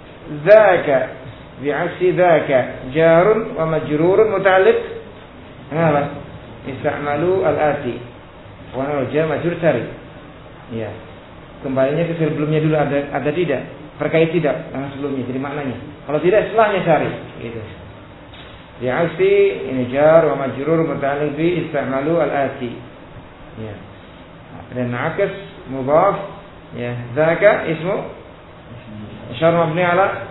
dzaka jarun wa majrurun muta'alliq apa? Ista'malu al-ati. Wa jar majrur tari. Ya. Kembalinya ke sebelumnya dulu ada tidak? Terkait tidak dengan sebelumnya jadi maknanya. Kalau tidak setelahnya cari gitu. Bi'aksi ini jar wa majrur muta'alliq bi ista'malu al-ati. Ya. Dan akas mudhaf ya dzaka ismu isyar mabni ala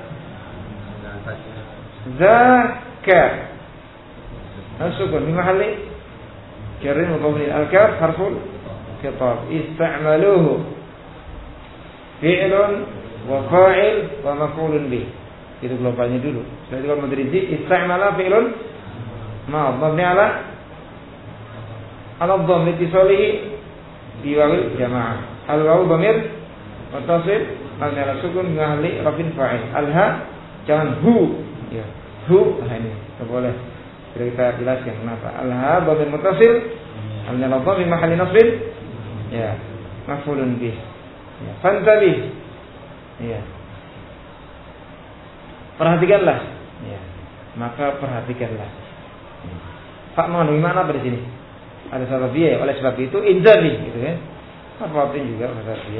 dzaka sukun di mahalli jarrin mudhaf al-kaf harful khitab ista'maluhu fi'lun wa fa'il wa maf'ulun bih. Itu globalnya dulu. Setelah itu kalau mau dirinci ista'mala fi'lun mabni ala dhamm ittisalihi bi wawil jamaah. Al-wawu dhamir muttasil mabni ala sukun bi mahalli rafin fa'il. Al-ha jangan hu. Ya. Hu ini enggak boleh. Kita jelaskan kenapa. Al-ha dhamir muttasil mabni ala dhamm bi mahalli nasbin ya maf'ulun bih. Ya, fantabih. Ya. Perhatikanlah. Ya. Maka perhatikanlah. Pak mengandung mana apa di sini? Ada sababiyah. Oleh sebab itu intabih gitu kan. Apa juga bahasa Arabia.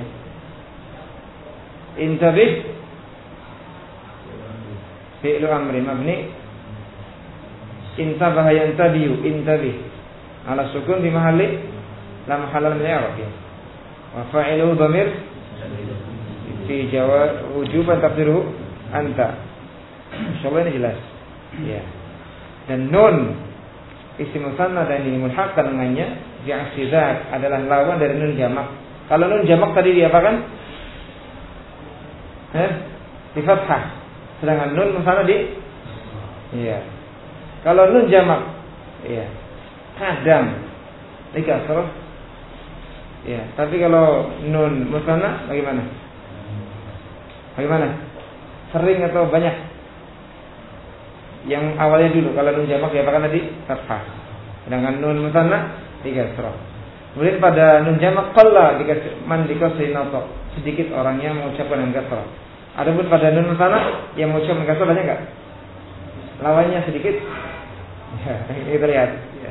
Intabih fi'lu amri mabni intabaha yantabihu intabih ala sukun di mahalli la mahalla min i'rab ya. Wa fa'iluhu dhamir fi jawab wujuban taqdiruhu anta. Insyaallah ini jelas. Ya. Dan nun isim musanna dan ini mulhaq dengannya bi'aksi dzak adalah lawan dari nun jamak. Kalau nun jamak tadi diapakan? Di fathah. Sedangkan nun musanna di iya. Kalau nun jamak iya. Kadang di kasrah. Ya, tapi kalau nun musanna bagaimana? Bagaimana? Sering atau banyak? Yang awalnya dulu kalau nun jamak diapakan tadi? Fathah. Sedangkan nun musanna di kasrah. Kemudian pada nun jamak qalla dikasih nasab. Sedikit orangnya mengucapkan dengan kasrah. Adapun pada nun musanna yang mengucapkan dengan kasrah banyak enggak? Lawannya sedikit. Ya, kita lihat. Ya.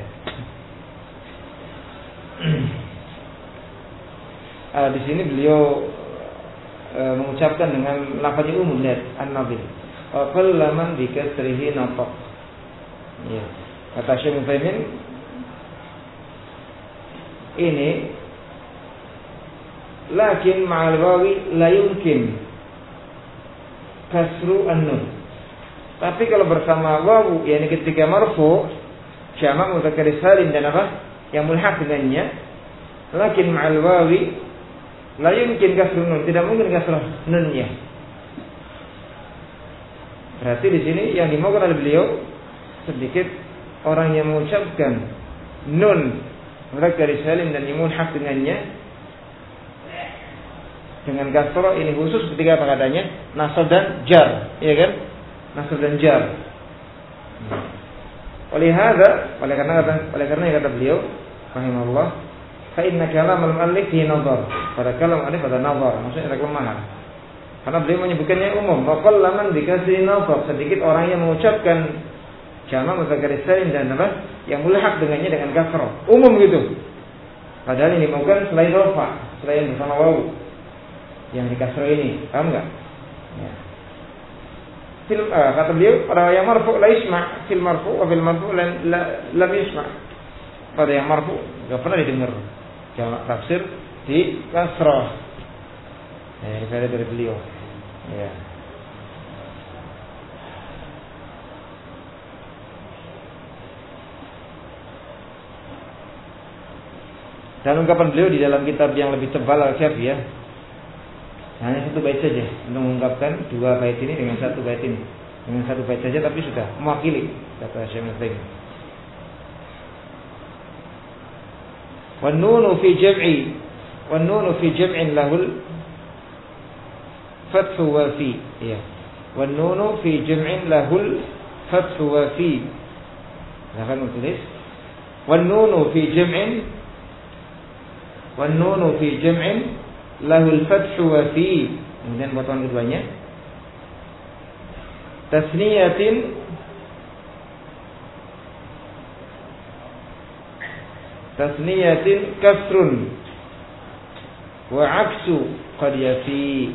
Di sini beliau mengucapkan dengan lafaz umum lihat an-nabil. Wa qallaman bi kasrihi nafaq. Ya. Kata Syekh Utsaimin ini lakin ma'al wawi la yumkin kasru an-nun. Tapi kalau bersama wawu yakni ketika marfu jamak mudzakkar salim dan apa? Yang mulhaq dengannya lakin ma'al wawi la yumkin kasrun nun, tidak mungkin kasrah nunnya. Berarti di sini yang dimaukan oleh beliau sedikit orang yang mengucapkan nun mudzakkar salim dan yang mulhaq dengannya dengan kasrah ini khusus ketika apa katanya? Nasab dan jar, iya kan? Nasab dan jar. Oleh karena kata beliau rahimahullah fa inna kalam al-muallif fi nazar. Pada kalam alif ada nazar, maksudnya ada kelemahan. Karena beliau menyebutkannya umum. Wa qallaman dikasih nazar, sedikit orang yang mengucapkan jamak mudzakkar salim dan apa? Yang mulhaq dengannya dengan kasrah. Umum gitu. Padahal ini bukan selain rafa, selain bersama wawu yang di kasrah ini. Paham enggak? Ya. Kata beliau pada yang marfu la yasma' fil marfu wa fil marfu lam yasma'. Pada yang marfu enggak pernah didengar jamak tafsir di kasrah. Ini saya dari beliau. Ya. Dan ungkapan beliau di dalam kitab yang lebih tebal Al-Syafiyah hanya satu bait saja untuk mengungkapkan dua bait ini dengan satu bait ini. Dengan satu bait saja tapi sudah mewakili kata Syekh Utsaimin. Wan nunu fi jam'in lahul fathu wa fi. Ya. Wan nunu fi jam'in lahul fathu wa fi. Silakan tulis. Wan nunu fi jam'in lahul fathu wa fi. Kemudian potongan keduanya. Tasniyatin kasrun wa aksu qad yafi.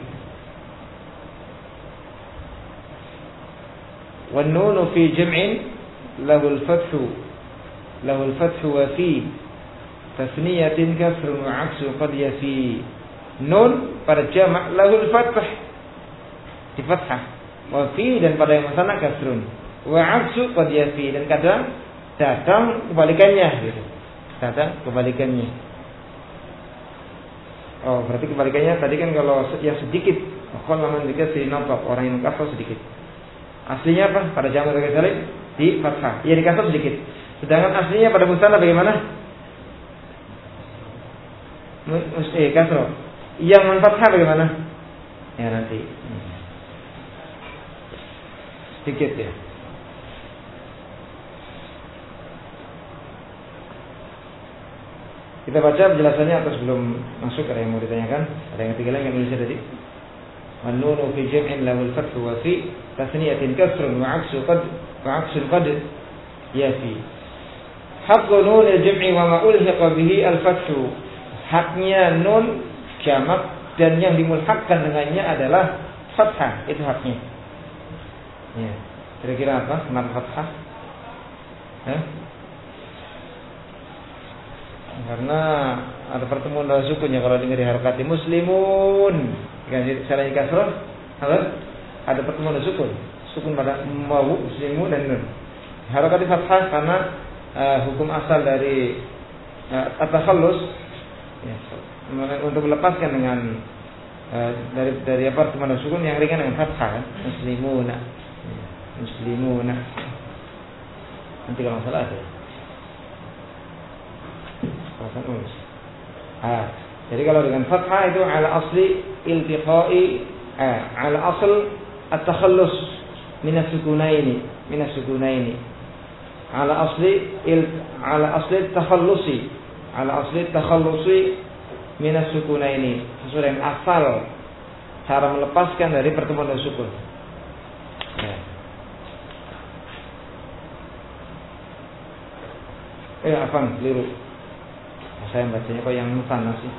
Wan nunu fi jam'in lahul fathu wa fi. Tasniyatin kasrun wa aksu qad yafi. Nun pada jamak lahul fath di fathah, wa fi dan pada yang musanna kasrun, wa aksu qad yafi, dan kadang datang kebalikannya gitu. Datang kebalikannya. Oh, berarti kebalikannya tadi kan kalau yang sedikit, kalau man dikasih nampak orang yang kasar sedikit. Aslinya apa? Pada jamak salim di fathah. Ya di kasar sedikit. Sedangkan aslinya pada musanna bagaimana? Kasro. Yang man fathah bagaimana? Ya nanti. Sedikit ya. Kita baca penjelasannya atau sebelum masuk, ada yang mau ditanyakan? Ada yang ketiga lagi yang nulisnya tadi? An-nunu fi jam'in lahul fathu wa fi tasniyatin kasrun wa aksu qad yafi. Haqqu nun al-jam'i wa ma ulhiqa bihi al-fathu. Haknya nun jamak dan yang dimulhaqkan dengannya adalah fathah, itu haknya. Ya. Kira-kira apa? Kenapa fathah? Karena ada pertemuan dari sukunya. Kalau dengar harakati muslimun, cara kasrah, ada pertemuan dari sukun pada mau muslimun dan nun. Harakati fathah karena hukum asal dari at-takhallus, ya, untuk melepaskan dengan dari pertemuan dari sukun yang ringan dengan fathah, muslimuna. Nanti kalau salah ada. Jadi kalau dengan fathah itu ala asli iltiqai, ala asl at-takhallus min as-sukunaini, ala asli at-takhallusi min as-sukunaini, sesuai dengan asal cara melepaskan dari pertemuan dari sukun. Afan, keliru. Saya bacanya kok yang musanna sih.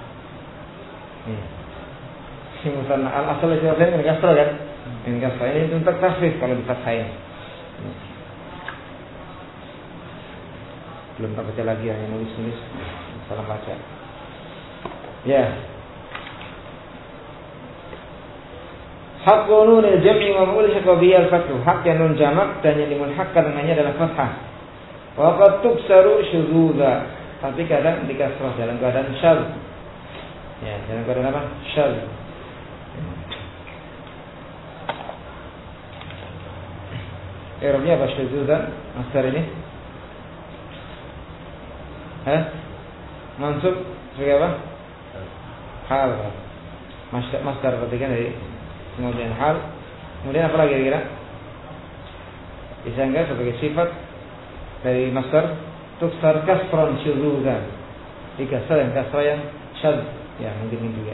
Yang musanna al-asal itu artinya dengan kasrah kan? Dengan kasrah ini untuk tasrif kalau difathahin. Belum tak baca lagi yang nulis. Salah baca. Ya. Haqqu nun al-jam'i wa mulhiqa bihi al-fathu. Hak yang nun jamak dan yang dimulhaqkan dengannya adalah fathah. Wa qad tuksaru syudzudza. Tapi kadang dikasrah dalam keadaan syadz. Ya, dalam keadaan apa? Syadz. I'rabnya apa syudzudza? Masdar ini? Mansub sebagai apa? Hal. Masdar berarti kan dari kemudian hal. Kemudian apa lagi kira-kira? Bisa enggak sebagai sifat dari masdar? Tuksar kasran syudzuzan. Dikasar yang kasrah yang syadz. Ya, mungkin juga.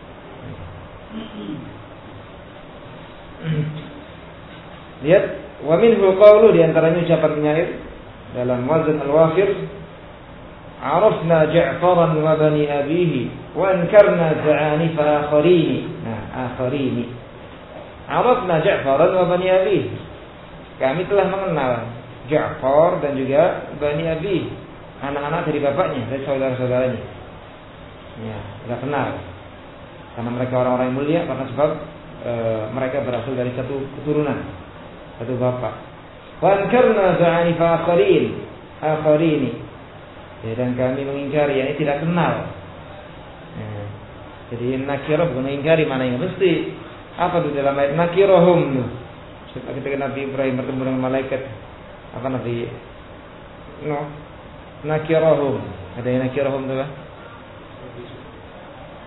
Lihat, wa minhu qawlu, di antaranya ucapan penyair dalam wazn al-wafir, arafna Ja'faran wa bani abihi wa ankarna za'anifa akharini. Akharini. Arafna Ja'faran wa bani abihi. Kami telah mengenal Ja'far dan juga Bani Abi, anak-anak dari bapaknya, dari saudara-saudaranya. Ya, sudah kenal. Karena mereka orang-orang yang mulia, karena sebab mereka berasal dari satu keturunan, satu bapak. Wa ankarna za'anifa akharini. Ya, dan kami mengingkari, yakni tidak kenal. Ya, jadi nakirah bukan mengingkari, mana yang mesti apa itu dalam ayat nakirahum. Ketika Nabi Ibrahim bertemu dengan malaikat, apa Nabi nakirahum, ada yang nakirahum tu kan?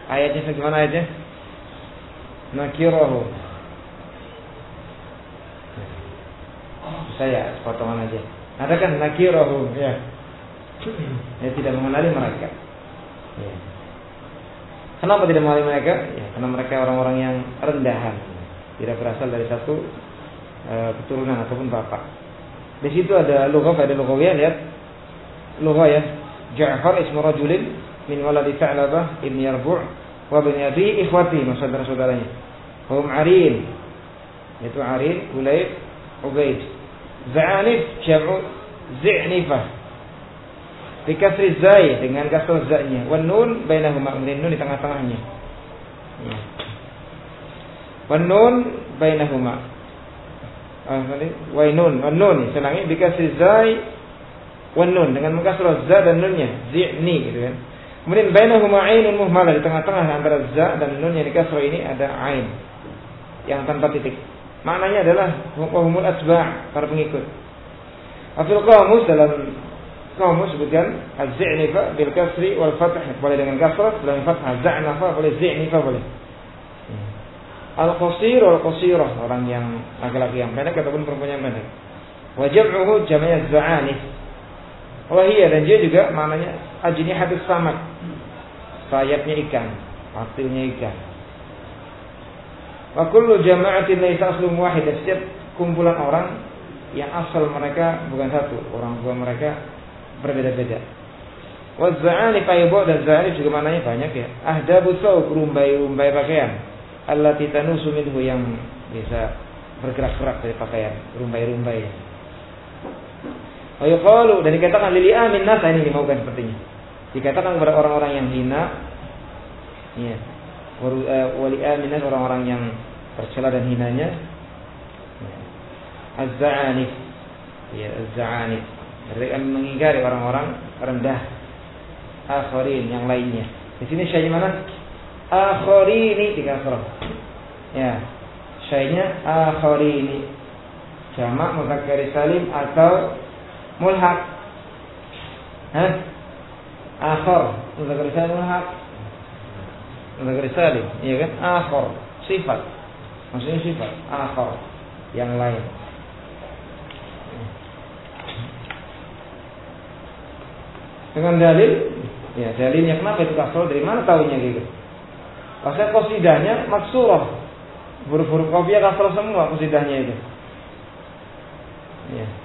Ayatnya bagaimana ayatnya? Nakirahu. Saya potongan aja. Ada kan nakirahu, ya. Ya, tidak mengenali mereka. Ya. Kenapa tidak mengenali mereka? Ya, karena mereka orang-orang yang rendahan, tidak berasal dari satu keturunan ataupun bapak. Di situ ada lughah, ada lughawiyah, lihat. Lughah ya. Ja'far ismu rajulin min waladi Tha'labah ibn Yarbu' wa bin Abi ikhwati, saudara-saudaranya. Hum Arin. Yaitu Arin, Ulayb, Ubaid. Za'anif jam'u Zi'nifah. Bikasri zai dengan kasrah za-nya. Wan nun bainahuma, kemudian nun di tengah-tengahnya. Ya. Wan nun bainahuma. Wainun, wan nun senangi bikasri zai wan nun dengan mengkasrah za dan nunnya, zi'ni gitu kan. Kemudian bainahuma ainun muhmalah, di tengah-tengah antara za dan nun yang dikasrah ini ada ain yang tanpa titik. Maknanya adalah humul atba', para pengikut. Afil qamus, dalam qamus sebutkan az-zi'nifa bil kasri wal fath, boleh dengan kasrah, boleh dengan fathah. Za'nafa boleh, zi'nifa boleh. Al-qasir wal qasirah, orang yang laki-laki yang pendek ataupun perempuan yang pendek. Wa jam'uhu jam'iyaz za'anif. Wahiyah, dan dia juga maknanya ajnihatus samad, sayapnya ikan, patilnya ikan. Wa kullu jama'atin laysa aslun wahid, setiap kumpulan orang yang asal mereka bukan satu, orang tua mereka berbeda-beda. Wa za'anif aybu, dan za'anif juga maknanya banyak ya. Ahdabu thawb, rumbai-rumbai pakaian. Allati tanusu minhu, yang bisa bergerak-gerak dari pakaian, rumbai-rumbai. Wa yuqalu, dan dikatakan lil amin nas, ini dimaukan sepertinya. Dikatakan kepada orang-orang yang hina, ya. Wali amin nas, orang-orang yang tercela dan hinanya. Az-za'anif. Ya, az-za'anif. Mereka mengingkari orang-orang rendah. Akharin, yang lainnya. Di sini syai'nya mana? Akharini dikasrah. Ya, syai'nya akharini. Jamak mudzakkar salim atau mulhaq. Akhar mudzakkar salim mulhaq. Mudzakkar salim, iya kan? Akhar, sifat. Maksudnya sifat akhar, yang lain. Dengan dalil, ya dalilnya kenapa itu kasrah? Dari mana tahunya gitu? Pasal qasidahnya maksurah, huruf-huruf qafiyah kasrah semua qasidahnya itu. Ya.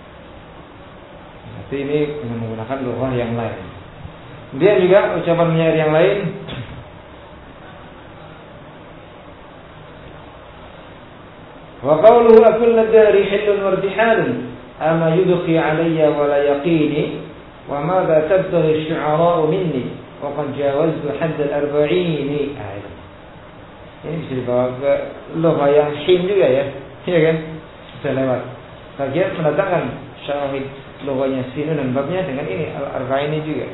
Tapi ini dengan menggunakan lughah yang lain. Dia juga ucapan penyair yang lain. Wa qawluhu akull ad-dari hillun wa irtihalun ama yudqi alayya wa la yaqini wa madha tabtaghi asy-syu'ara'u minni wa qad jawaztu hadd al-40. Ini bisa dibawa ke lughah yang hin juga ya. Iya kan? Sudah lewat. Bagian mendatangkan syahid lughahnya sinun dan babnya dengan ini al-40 juga.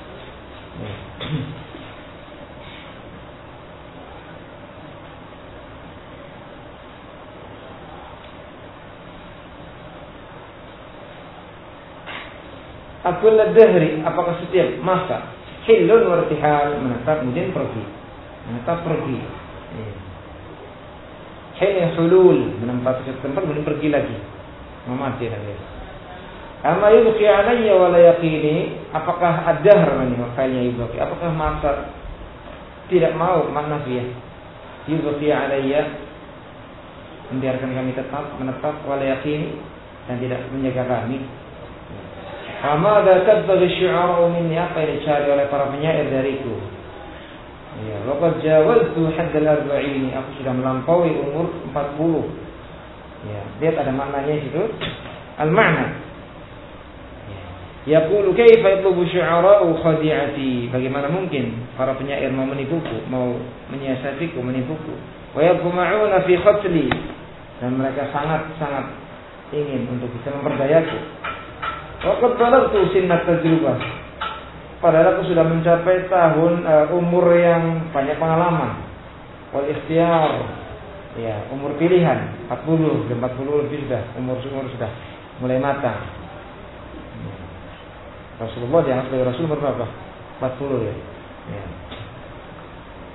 Akul ad-dahri, apakah setiap masa? Hilun wa irtihal, menetap kemudian pergi. Menetap pergi. Hil hulul, menempati satu tempat kemudian pergi lagi. Memati lagi. Amma yubqi alayya wa la yaqini, apakah ad-dahr maknanya yubqi? Apakah masa tidak mau, makna dia? Yubqi alayya, membiarkan kami tetap menetap, wa la yaqini, dan tidak menjaga kami. Amada tabaghi syu'ara'u minni, apa yang dicari oleh para penyair dariku? Ya, waqad jawaztu hadd al-40, aku sudah melampaui umur 40. Ya, lihat ada maknanya itu. Al-ma'na. Yaqulu kaifa yatlubu syu'ara'u khadi'ati, bagaimana mungkin para penyair mau menipuku, mau menyiasatiku, menipuku. Wa yaqma'una fi qatli, dan mereka sangat-sangat ingin untuk bisa memperdayaku. Waqad balagtu sinnat tajribah, padahal aku sudah mencapai tahun umur yang banyak pengalaman. Wal ikhtiyar, ya, umur pilihan 40 lebih sudah, umur sudah mulai matang. Rasulullah dianggap sebagai Rasul berapa? 40 ya. Ya.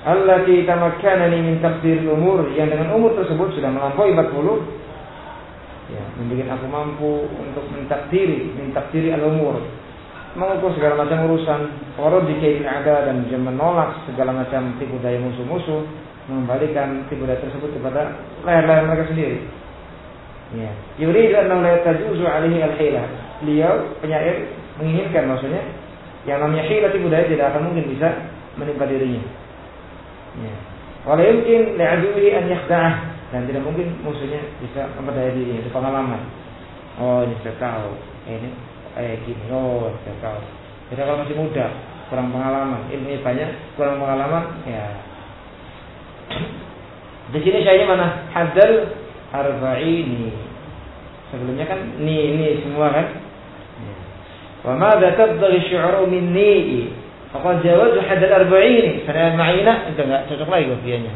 allati tamakkanani min taqdiril umur, yang dengan umur tersebut sudah melampaui 40, ya, membuat aku mampu untuk mentakdiri al-umur, mengukur segala macam urusan, warad dikail ada, dan juga menolak segala macam tipu daya musuh-musuh, mengembalikan tipu daya tersebut kepada leher-leher mereka sendiri. Ya, yuridu annahu la tajuzu alaihi al-hilah. Beliau penyair menginginkan, maksudnya yang namanya hilah, tipu daya tidak akan mungkin bisa menimpa dirinya. Ya. Wala yumkin li'aduwi an yakhda'ah, dan tidak mungkin musuhnya bisa memperdaya dirinya. Itu pengalaman. Oh, ini saya tahu. Ini gini. Oh, saya tahu. Kita kalau masih muda, kurang pengalaman, ilmunya banyak, kurang pengalaman, ya. Di sini syai'nya mana? Haddal arba'ini. Sebelumnya kan ni semua kan. Wa madza tabdhi syu'ru minni? Faqad jawazu hadd al-arba'in. Sana ma'ina itu enggak cocok lagi kopiannya.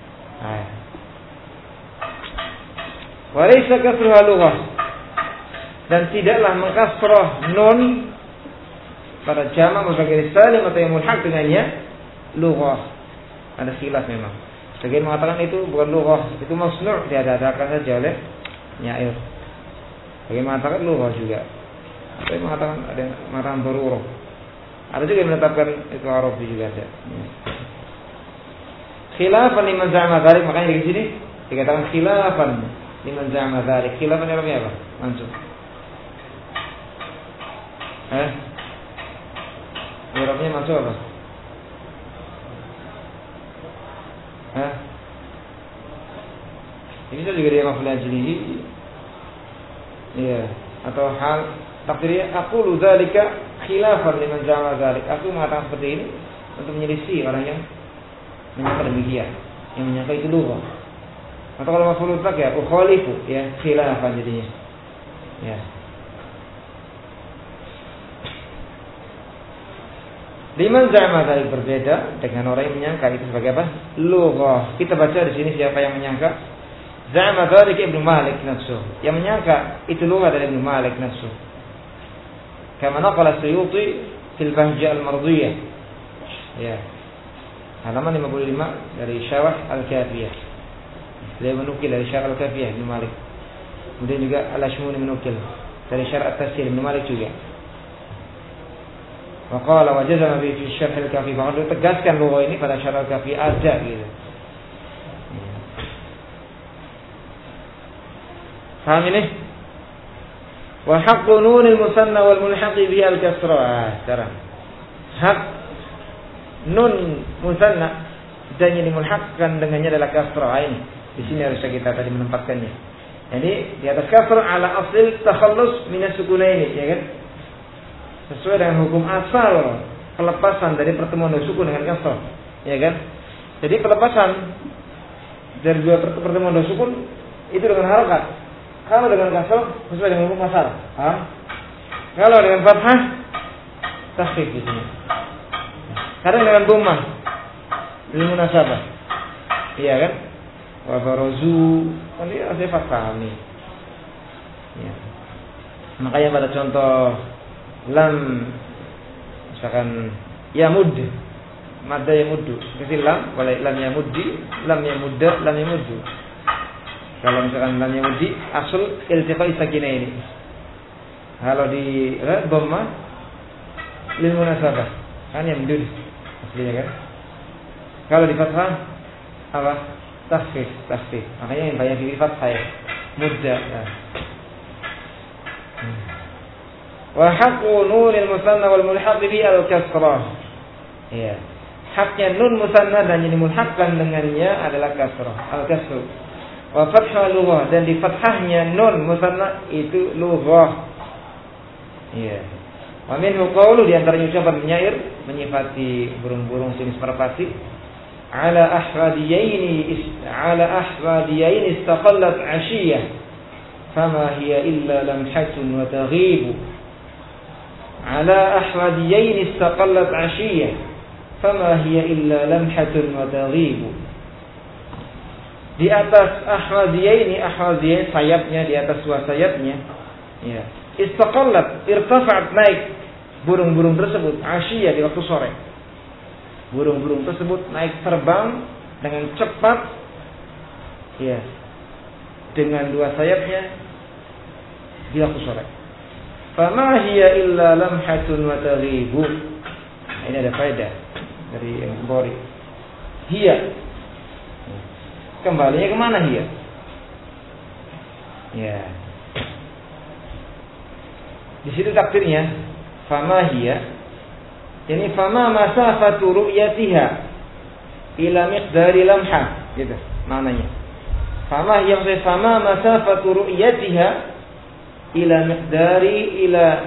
Wa laysa kasruha lughah. Dan tidaklah mengkasrah nun pada jamak sebagai salim atau yang mulhaq dengannya lughah. Ada khilaf memang. Sebagian mengatakan itu bukan lughah, itu masnu', diadakan saja oleh nyair. Sebagian mengatakan lughah juga. Ada yang mengatakan darurah. Ada juga yang menetapkan itu Arabi juga ada. Khilafan liman za'ama dzalik, makanya di sini dikatakan khilafan liman za'ama dzalik. Khilafan artinya apa? Mansub. Arabnya mansub apa? Ini bisa juga dia maf'ul ajlihi. Iya, atau hal takdirnya aqulu dzalika khilafan liman za'ama dzalik. Aku mengatakan seperti ini untuk menyelisih orang yang menyangka demikian, yang menyangka itu lughah. Atau kalau maf'ul mutlaq ya ukhalifu, ya khilafan jadinya. Ya. Liman za'ama dzalik berbeda dengan orang yang menyangka itu sebagai apa? Lughah. Kita baca di sini siapa yang menyangka? Za'ama dzalik Ibnu Malik nafsuh. Yang menyangka itu lughah dari Ibnu Malik nafsuh. Kama naqala Suyuti fil Bahjah al-Mardiyah. Ya. Halaman 55 dari Syarah Al-Kafiyah. Beliau menukil dari Syarah Al-Kafiyah Ibnu Malik. Kemudian juga Al-Ashmuni menukil dari Syarah At-Tafsir Ibnu Malik juga. Wa qala wa jazama bi fi Syarh Al-Kafiyah. Bahkan tegaskan lughah ini pada Syarah Al-Kafiyah ada gitu. Paham ini? Wa haqqu nunil musanna wal mulhaqi bihi al-kasra. Sekarang hak nun musanna dan yang dimulhaqkan dengannya adalah kasra. Ini di sini harus kita tadi menempatkannya. Jadi di atas kasra ala asl takhallus min as-sukunaini, ya kan? Sesuai dengan hukum asal pelepasan dari pertemuan dua sukun dengan kasra, ya kan? Jadi pelepasan dari dua pertemuan dua sukun itu dengan harakat. Kalau dengan kasrah sesuai dengan hukum asal. Kalau dengan fathah takhfif di sini. Karena dengan dhammah lil munasabah. Iya kan? Wa barazu ini ada fathah nih. Ya. Makanya pada contoh lam misalkan yamud, madda yamuddu. Kasih lam, lam yamuddi, lam yamudda, lam yamuddu. Kalau misalkan lam yamuddi asal iltiqai sakinaini. Kalau di dhamma lil munasabah kan yamdud aslinya kan. Kalau di fathah apa? Takhfif. Makanya yang banyak di fathah ya. Mudda. Wa haqqu nunil musanna wal mulhaq bi al-kasrah. Ya. Haknya nun musanna dan yang dimulhaqkan dengannya adalah kasrah. Al-kasr. Wa fathah lughah, dan di fathahnya nun musanna itu lughah. Iya. Wa minhu qawlu, di antaranya ucapan penyair menyifati burung-burung jenis merpati, ala ahwadiyaini istaqallat 'ashiyah fama hiya illa lamhatun wa taghibu. Ala ahwadiyaini istaqallat 'ashiyah fama hiya illa lamhatun wa taghibu. Di atas ahwadiyaini, sayapnya, di atas dua sayapnya, ya, istaqallat, irtafa'at, naik burung-burung tersebut, asyiyah, di waktu sore. Burung-burung tersebut naik terbang dengan cepat, ya, dengan dua sayapnya di waktu sore. Fama hiya illa lamhatun wa taghibu. Nah, ini ada faedah dari Bukhari. Hiya, kembalinya kemana hiya? Ya, di situ takdirnya fama hiya, ini fama masafatu ru'yatiha ila miqdari lamha, gitu maknanya. Fama hiya, fama masafatu ru'yatiha ila miqdari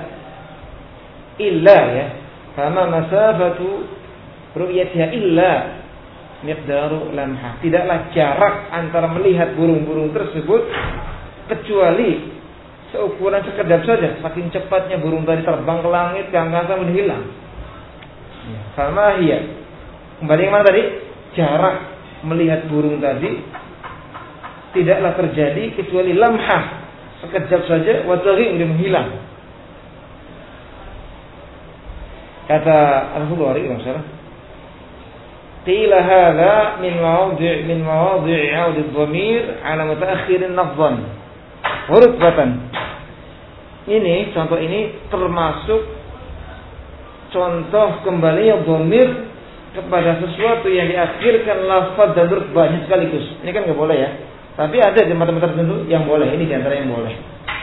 illa ya. Fama masafatu ru'yatiha illa miqdaru lamha. Tidaklah jarak antara melihat burung-burung tersebut kecuali seukuran sekedap saja. Saking cepatnya burung tadi terbang ke langit, ke angkasa, kemudian hilang. Fama hiya, kembali ke mana tadi? Jarak melihat burung tadi tidaklah terjadi kecuali lamha, sekejap saja, wa taghi, kemudian menghilang. Kata Al-Bukhari masalah, qila hadza min mawadhi' 'aud ad-dhamir 'ala mutaakhir an-nafdhan wa rutbatan. Ini contoh ini termasuk contoh kembalinya dhamir kepada sesuatu yang diakhirkan lafaz dan rutbahnya sekaligus. Ini kan enggak boleh ya. Tapi ada di tempat-tempat tertentu yang boleh. Ini di antara yang boleh.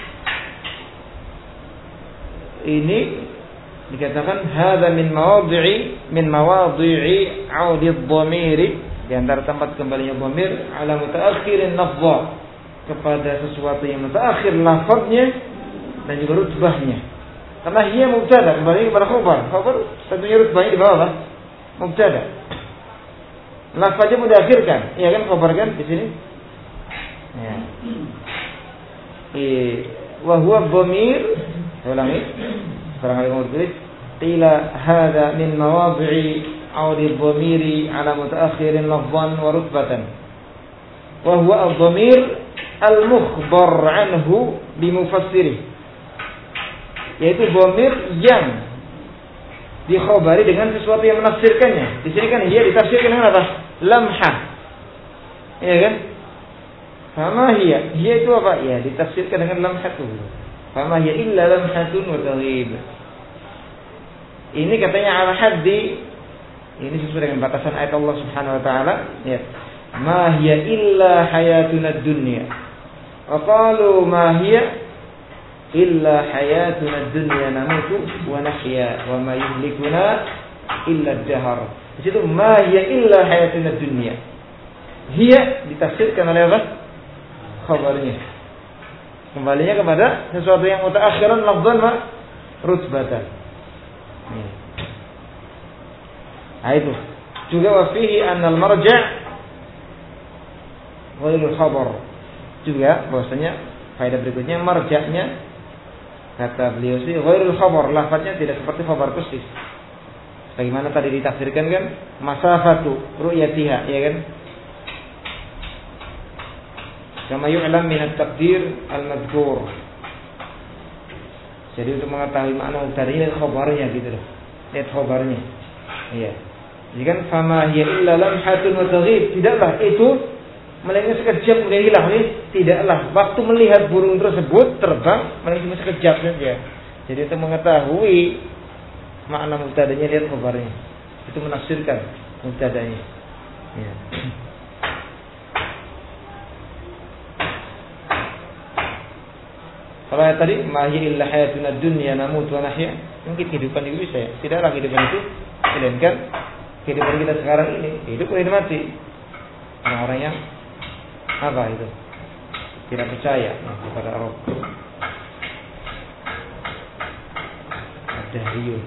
Ini dikatakan hadza min mawadhi'i 'audi ad-dhamiri, di antara tempat kembalinya dhamir ala mutaakhirin lafdh, kepada sesuatu yang mutaakhir lafaznya dan juga rutbahnya. Karena hiya mubtada, kembali kepada khabar. Khabar tentunya rutbahnya di bawah lah. Mubtada. Lafaznya mudaakhirkan, iya kan, khabar kan di sini? Ya. Wa huwa dhamir, ulangi. Barangkali kamu tulis, qila hadza min mawadhi'i 'audi ad-dhamiri 'ala mutaakhirin lafdhan wa rutbatan. Wa huwa ad-dhamir al-mukhbar 'anhu bi mufassirih. Yaitu dhamir yang dikhobari dengan sesuatu yang menafsirkannya. Di sini kan dia ditafsirkan dengan apa? Lamha. Iya kan? Fama hiya, hiya itu apa? Ya, ditafsirkan dengan lamhatun. Fama hiya illa lamhatun wa taghib. Ini katanya ala haddi, ini sesuai dengan batasan ayat Allah Subhanahu wa taala, ya. Ma hiya illa hayatuna dunya. Wa qalu ma hiya illa hayatuna dunya namutu wa nahya wa ma yuhlikuna illa ad-dahr. Di situ ma hiya illa hayatuna dunya. Hiya ditafsirkan oleh apa? Khabarnya. Kembalinya kepada sesuatu yang mutaakhiran lafzan wa rutbatan. Nah, itu. Juga wa fihi anna al-marja' ghairul khabar. Juga bahwasanya faedah berikutnya marja'nya kata beliau sih ghairul khabar, lafaznya tidak seperti khabar persis. Bagaimana tadi ditafsirkan kan masafatu ru'yatiha, ya kan? Kama yu'lam min at-taqdir al-madhkur. Jadi untuk mengetahui makna mubtada'nya lihat khabarnya gitu loh. Lihat khabarnya. Iya. Jadi kan fama hiya illa lamhatun wa taghib, tidaklah itu melainkan sekejap kemudian hilang. Ini tidaklah waktu melihat burung tersebut terbang melainkan sekejap saja. Jadi untuk mengetahui makna mubtada'nya lihat khabarnya. Itu menafsirkan mubtada'nya. Ya. Kalau tadi ma hiya illa hayatuna dunya namutu wa nahya, mungkin kehidupan itu bisa ya. Tidaklah kehidupan itu melainkan kehidupan kita sekarang ini, hidup kemudian mati. Orang-orang yang apa itu? Tidak percaya kepada Allah. Ad-dahriyun.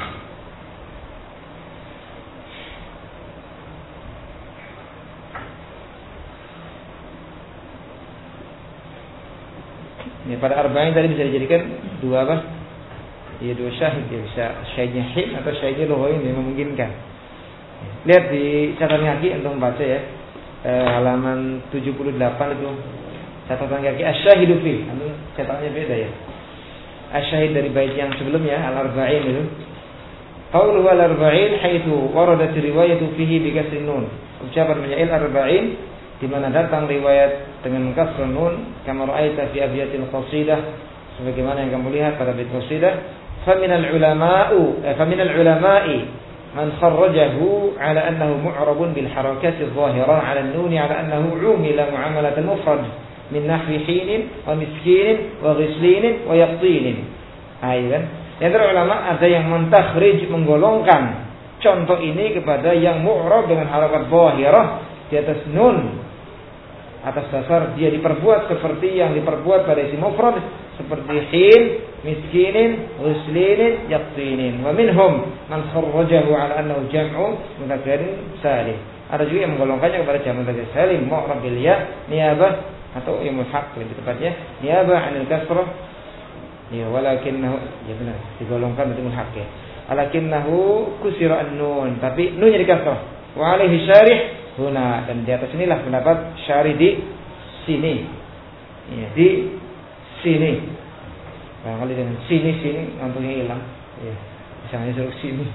Ini pada arba'in tadi bisa dijadikan dua apa? Ya dua syahid, ya bisa syahidnya hid atau syahidnya lughawi yang memungkinkan. Lihat di catatan kaki untuk membaca ya. Halaman 78 itu catatan kaki asy-syahidu fi. Catatannya beda ya. Asy-syahid dari bait yang sebelumnya al-arba'in itu. Qauluhu al-arba'in haitsu waradat riwayatu fihi bi kasri nun. Ucapan menyail arba'in di mana datang riwayat dengan kasr nun kama ra'aita fi abyatil qasidah sebagaimana yang kamu lihat pada bait qasidah. Faminal ulama'i man kharrajahu ala annahu mu'rabun bil harakat adh-dhahirah ala an-nun ala annahu 'umila mu'amalat al-mufrad min nahwi hinin wa miskinin wa ghislinin wa yaqtinin. Kan? Yang ulama ada yang mentakhrij menggolongkan contoh ini kepada yang mu'rab dengan harakat dhahirah di atas nun atas dasar dia diperbuat seperti yang diperbuat pada isim mufrad seperti hin, miskinin, ghuslinin, yaqtinin. Wa minhum man kharrajahu ala annahu jam'u mudzakkarin salim. Ada juga yang menggolongkannya kepada jamak mudzakar salim mu'rab bil ya niyabah atau ilmu haq lebih tepatnya niyabah 'anil kasrah. Ya walakinnahu ya benar digolongkan betul haq ya. Walakinnahu kusira an-nun tapi nunnya dikasrah. Wa alaihi syarih huna dan di atas inilah pendapat syarih di sini. Ya, di sini. Barangkali dengan sini ngantuknya hilang. Ya, misalnya suruh sini.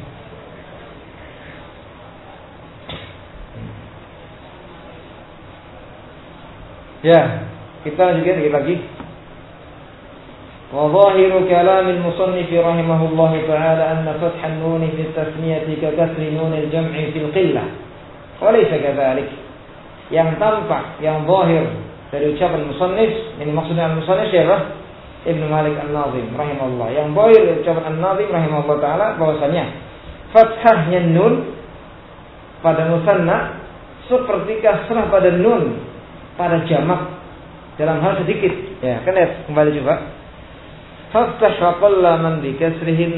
Ya, kita juga lagi. Wa zahiru kalam al-musannif rahimahullah ta'ala anna fath an-nun fi at-tasniyati ka kasri nun al-jam'i fi al-qillah. Wa laysa kadhalik. Yang tampak, yang zahir dari ucapan musannif, ini maksudnya al-musannif siapa? Ibnu Malik An-Nazim rahimahullah. Yang zahir dari ucapan An-Nazim rahimahullah ta'ala bahwasanya fathahnya nun pada musanna seperti kasrah pada nun pada jamak dalam hal sedikit. Ya, kan lihat kembali coba. Fathah wa qalla man bi kasrihin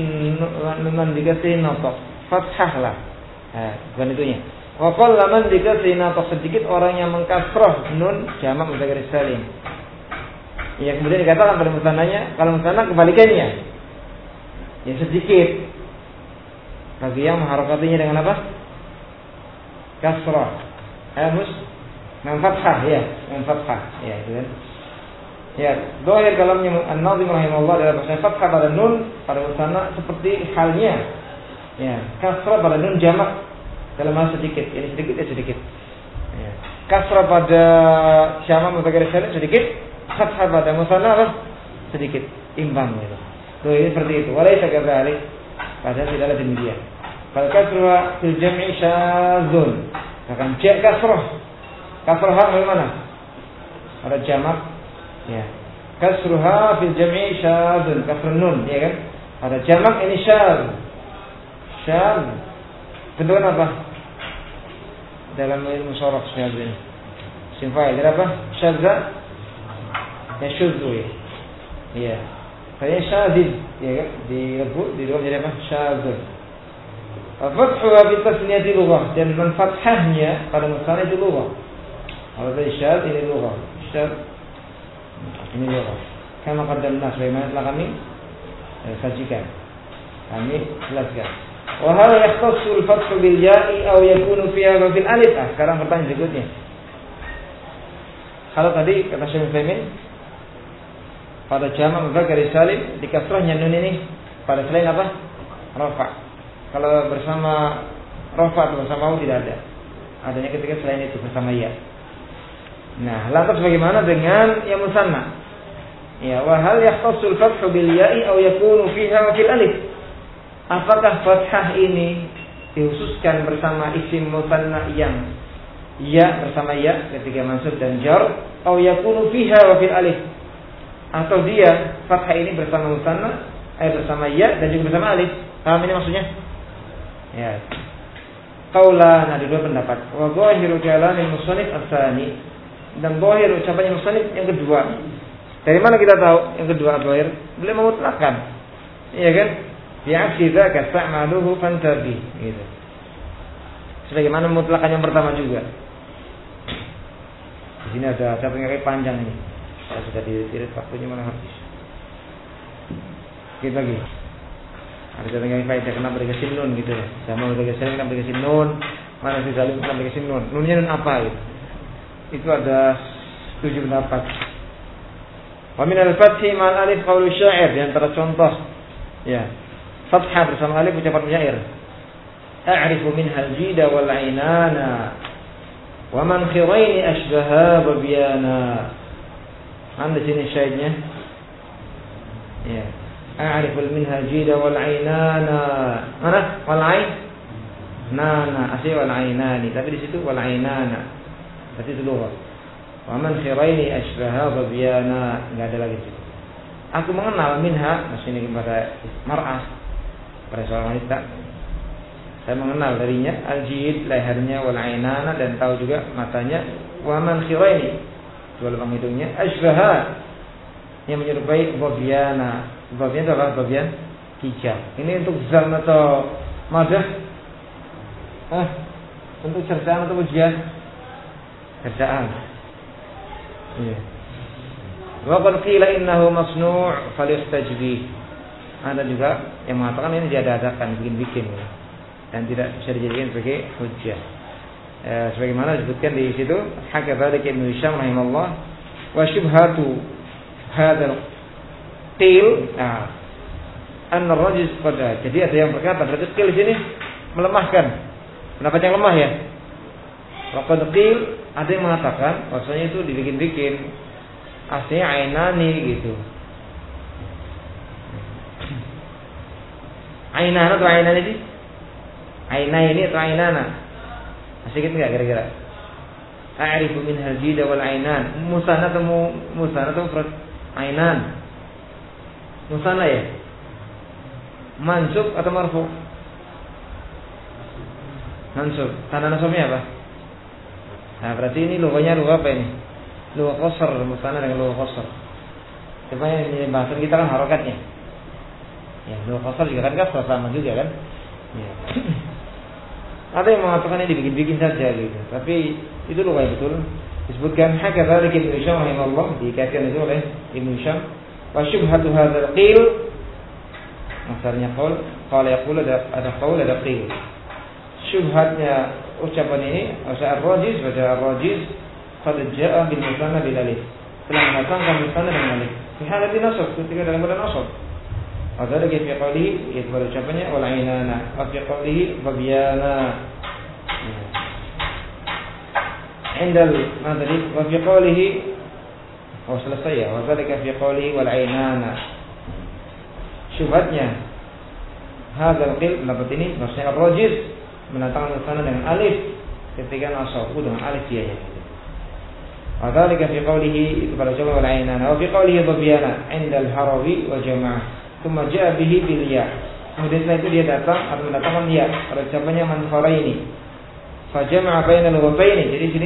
nafaq. Fathahlah. Bukan itunya. Wa qalla man bi kasrihin nafaq, sedikit orang yang mengkasrah nun jamak mudzakkar salim. Ya, kemudian dikatakan pada musannanya, kalau musanna kebalikannya. Ya sedikit. Bagi yang mengharokatinya dengan apa? Kasrah. Dengan fathah ya, dengan fathah. Ya, itu kan. Ya, zahir kalamnya An-Nazim rahimahullah adalah bahasa fathah pada nun pada musanna seperti halnya ya, kasrah pada nun jamak dalam hal sedikit. Ini sedikit ya sedikit. Ya. Kasrah pada jamak mudzakkar salim sedikit, fathah pada musanna apa? Sedikit, imbang gitu. Tuh ini seperti itu. Walaysa kadzalik. Padahal tidaklah demikian. Fal kasrah fil jam'i syadzun. Akan ja kasrah. Kasrah bagaimana? Pada jamak ya. Kasruha fil jam'i syadzun, kasrun nun, ya kan? Pada jamak ini syadz. Syadz. Bentuknya apa? Dalam ilmu sharaf syadz ini. Isim fa'il apa? Syadza. Ya syudzu ya. Iya. Saya syadzid, ya kan? Direbut, dirubah jadi apa? Syadzun. Fathuha bi tasniyati lughah, dan man fathahnya pada musanna itu lughah. Kalau tadi syadz ini lughah. Syadz ini lughah. Kama qaddamna sebagaimana telah kami sajikan. Kami jelaskan. Wa hal yakhtassu al-fathu bil ya'i aw yakunu fiha bil alif. Sekarang pertanyaan berikutnya. Kalau tadi kata Syekh Utsaimin pada jamak mudzakkar salim di kasrahnya nun ini pada selain apa? Rafa. Kalau bersama rafa atau bersama tidak ada. Adanya ketika selain itu bersama ya. Nah, lantas bagaimana dengan yang musanna? Ya, wa hal yahtassul fathu bil ya'i aw yakunu fiha fil alif? Apakah fathah ini dikhususkan bersama isim musanna yang ya bersama ya ketika mansub dan jar, aw yakunu fiha wa fil alif? Atau dia fathah ini bersama musanna, bersama ya dan juga bersama alif? Paham ini maksudnya? Ya. Qaulan, ada dua pendapat. Wa zahiru kalamil musannif ats-tsani, dan zahir ucapannya musannif yang kedua. Dari mana kita tahu yang kedua zahir? Beliau memutlakkan. Iya kan? Bi'aksi dzaka fa'maluhu fantabi gitu. Sebagaimana memutlakkan yang pertama juga. Di sini ada satu yang panjang ini. Saya sudah ditirit waktunya malah habis. Kita lagi. Ada satu yang faedah kenapa dikasih nun gitu ya. Sama dikasih salim kenapa dikasih nun, mana si salim kenapa dikasih nun. Nunnya nun apa gitu. Itu ada 7 pendapat. Wa min al-fathi ma'al alif qaulu syair, di antara contoh ya fathah bersama alif ucapan penyair. A'rifu minha al-jida wal 'ainana wa man khiraini ashbaha babyana. Anda sini syairnya. Ya. A'rifu minha al-jida wal 'ainana. Mana? Wal 'ain? Nana, asli wal 'ainani, tapi di situ wal 'ainana. Berarti itu lugah. Wa man khiraini ashbaha babyana. Enggak ada lagi situ. Aku mengenal minha, maksudnya kepada mar'ah, pada seorang wanita. Saya mengenal darinya al-jid, lehernya, wal 'ainana, dan tahu juga matanya. Wa man khiraini, dua lubang hidungnya, ashbaha, yang menyerupai babyana. Babyana itu apa? Babyan hijab. Ini untuk zam atau madah? Untuk cercaan atau ujian? Cercaan. Iya. Wa qad qila innahu masnu' falyastajbih. Ada juga yang mengatakan ini diadakan, bikin-bikin, dan tidak bisa dijadikan sebagai hujjah. Sebagaimana disebutkan di situ, hakka dzalika Ibnu Hisham rahimahullah, wa syubhatu hadzal qil, anna ar-rajis qad. Jadi ada yang berkata berarti qil di sini melemahkan. Pendapat yang lemah ya. Wa qad qil, ada yang mengatakan bahwasanya itu dibikin-bikin. Aslinya ainani gitu. Ainana atau ainani sih? Ainaini atau ainana? Masih gitu enggak kira-kira? A'rifu min al-jida wal 'ainan. Musanna atau mufrad? Ainan. Musanna ya? Mansub atau marfu? Mansub. Tanda nasabnya apa? Nah, berarti ini lugahnya lugah apa ini? Lugah qasr, musanna dengan lugah qasr. Coba yang bahasa kita kan harokatnya. Ya, lugah qasr juga kan kasrah sama juga kan? Ya. Ada yang mengatakan ini dibikin-bikin saja gitu. Tapi itu lugah betul. Disebutkan hakka dzalika Ibnu Hisham rahimahullah, dikaitkan itu oleh Ibnu Hisham. Wa syubhatu hadzal qil. Maksudnya qaul, qala yaqulu ada qaul ada qil. Syubhatnya ucapan ini, ar-rajiz, baca ar-rajiz, qad jaa bil musanna bil alif. Telah mendatangkan musanna dengan alif. Fi halati nasab, ketika dalam keadaan nasab. Ada lagi fi qawlihi, itu pada ucapannya wal 'ainana, fi qawlihi babyana. Indal madri wa fi qawlihi selesai ya, wa zalika fi qawlihi wal 'ainana. Syubhatnya hadzal qil, pendapat ini maksudnya ar-rajiz mendatangkan musanna dengan alif ketika nasab dengan alif dia ya. Wa zalika fi qawlihi, itu pada ucapan wal 'ainana, wa fi qawlihi babyana indal harawi wa jama'ah. Tsumma jaa bihi bil ya. Kemudian setelah itu dia datang atau mendatangkan ya pada ucapannya man kharaini. Fa jama'a bainal lughatain. Jadi sini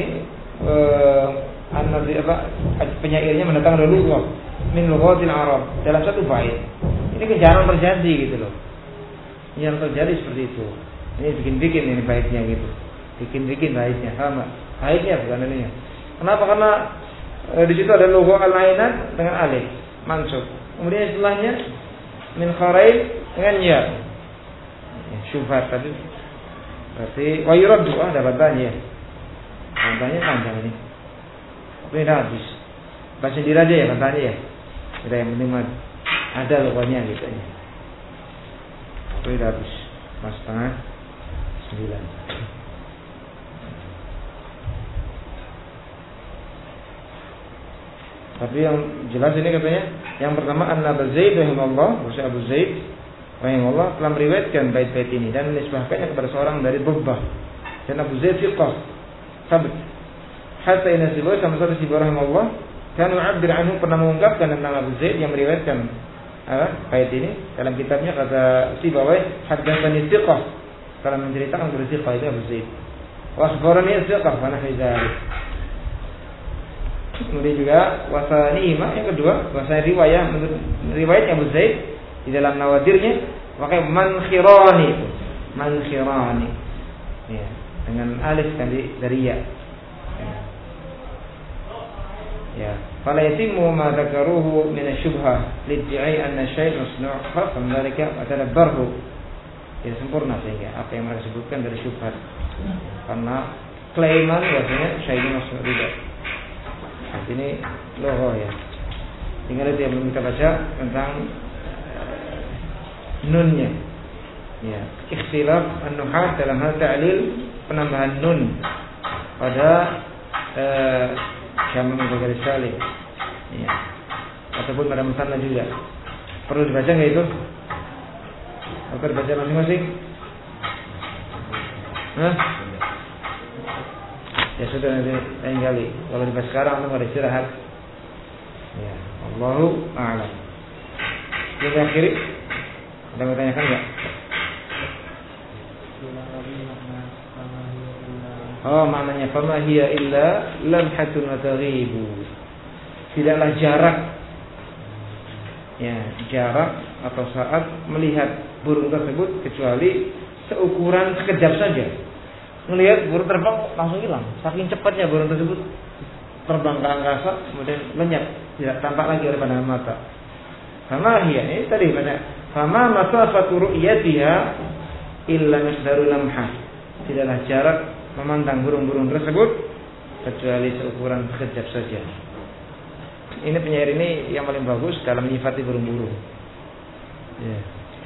penyairnya mendatangkan lugah min lughatil Arab dalam satu bait. Ini jarang terjadi gitu loh. Yang terjadi seperti itu. Ini bikin-bikin ini baitnya gitu. Bikin-bikin baitnya sama. Baitnya bukan ininya. Kenapa? Karena di situ ada lugha al-ainan dengan alif mansub. Kemudian setelahnya min kharain dengan ya. Syubhat tadi. Berarti wa yuraddu, ada bantahnya. Bantahnya panjang ini. Tapi dah habis. Baca sendiri aja ya bantahnya ya. Sudah yang penting ada lugahnya gitu ya. Tapi dah habis. Mas setengah 9. Tapi yang jelas ini katanya, yang pertama An-Nabi Zaid rahimahullah, Musa Abu Zaid rahimahullah telah meriwayatkan bait-bait ini dan menisbahkannya kepada seorang dari Bubbah. Dan Abu Zaid thiqah, sabit. Hatta inasibu sama-sama si rahimahullah, kan Abdur anhu pernah mengungkapkan tentang Abu Zaid yang meriwayatkan bait ini dalam kitabnya, kata si Bawai, haddatsani thiqah, kalau menceritakan dari thiqah itu Abu Zaid. Wa akhbarani thiqah wa nahwi dzalik. Kemudian juga wasani yang kedua, wasani riwayatnya Abu Zaid di dalam Nawadirnya pakai mankhirani, ya, dengan alif dari ya. Ya, fala yatimmu ma dzakaruhu min asy-syubhah lidda'i anna syai' masnu' fa dzalika atadabbarhu. Tidak sempurna sehingga apa yang mereka sebutkan dari syubhat. Karena klaiman biasanya syai' masnu' tidak. Ini logo ya. Tinggal itu yang belum kita baca tentang nunnya. Ya, ikhtilaf an-nuhat dalam hal ta'lil penambahan nun pada jamak mudzakkar salim. Ya. Ataupun pada musanna juga. Perlu dibaca enggak itu? Akan baca masing-masing? Hah? Ya sudah, nanti lain kali. Kalau dibaca sekarang antum harus istirahat. Ya, Allahu a'lam. Kita akhiri. Ada yang bertanyakan enggak? Oh, maknanya fama hiya illa lamhatun wa taghibu. Tidaklah jarak, ya, jarak atau saat melihat burung tersebut kecuali seukuran sekejap saja. Melihat burung terbang langsung hilang. Saking cepatnya burung tersebut terbang ke angkasa, kemudian lenyap, tidak tampak lagi oleh pandangan mata. Fama hiya, ini tadi banyak. Fama masafatu ru'yatiha illa misdaru lamhah. Tidaklah jarak memandang burung-burung tersebut kecuali seukuran sekejap saja. Ini penyair ini yang paling bagus dalam menyifati burung-burung. Ya.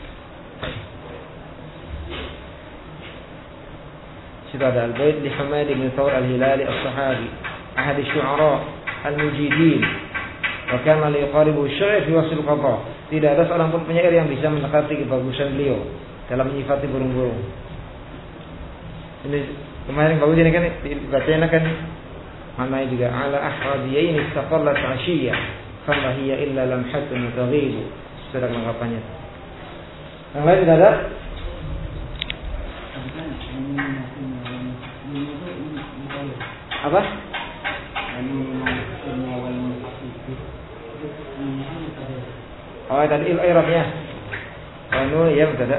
Situ ada al-bait li Hamad bin Thawr al-Hilali as-Sahabi, ahad asy-syu'ara al-mujidin, wa kana li yuqaribu asy-sya'r fi wasl al-qada. Tidak ada seorang pun penyair yang bisa mendekati kebagusan beliau dalam menyifati burung-burung. Ini kemarin bagus ini kan dibacanya kan maknanya juga ala ahrabiyain istaqallat 'ashiyya fama hiya illa lamhatun taghibu. Sudah lengkapannya. Yang lain tidak ada? Apa? Oh, tadi i'rabnya. Anu ya tidak ada.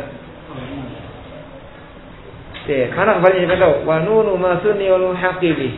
Mana kembali kita tahu wa nunu ma sunni wal muhaqqibi.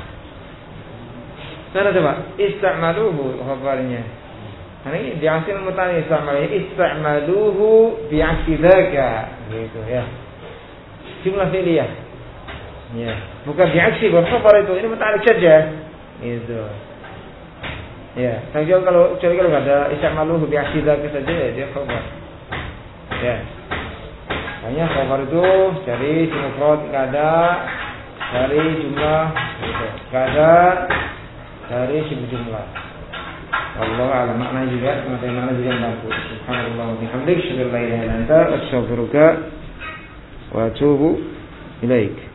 Mana coba? Ista'maluhu khabarnya. Ini diasil mutani ista'maluhu bi'aksi dzaka gitu ya. Jumlah fi'liyah. Ya, bukan bi'aksi khabar itu. Ini muta'alliq saja. Gitu. Ya, kalau enggak ada ista'maluhu bi'aksi dzaka saja ya dia khabar. Ya. Hanya khabar itu dari mufrad enggak ada, dari jumlah gitu. Enggak ada dari sibuk jumlah. Allah a'lam, makna juga, makna juga bagus. Subhanallah wa bihamdihi, asyhadu an la ilaha illa anta, astaghfiruka wa atubu ilaik.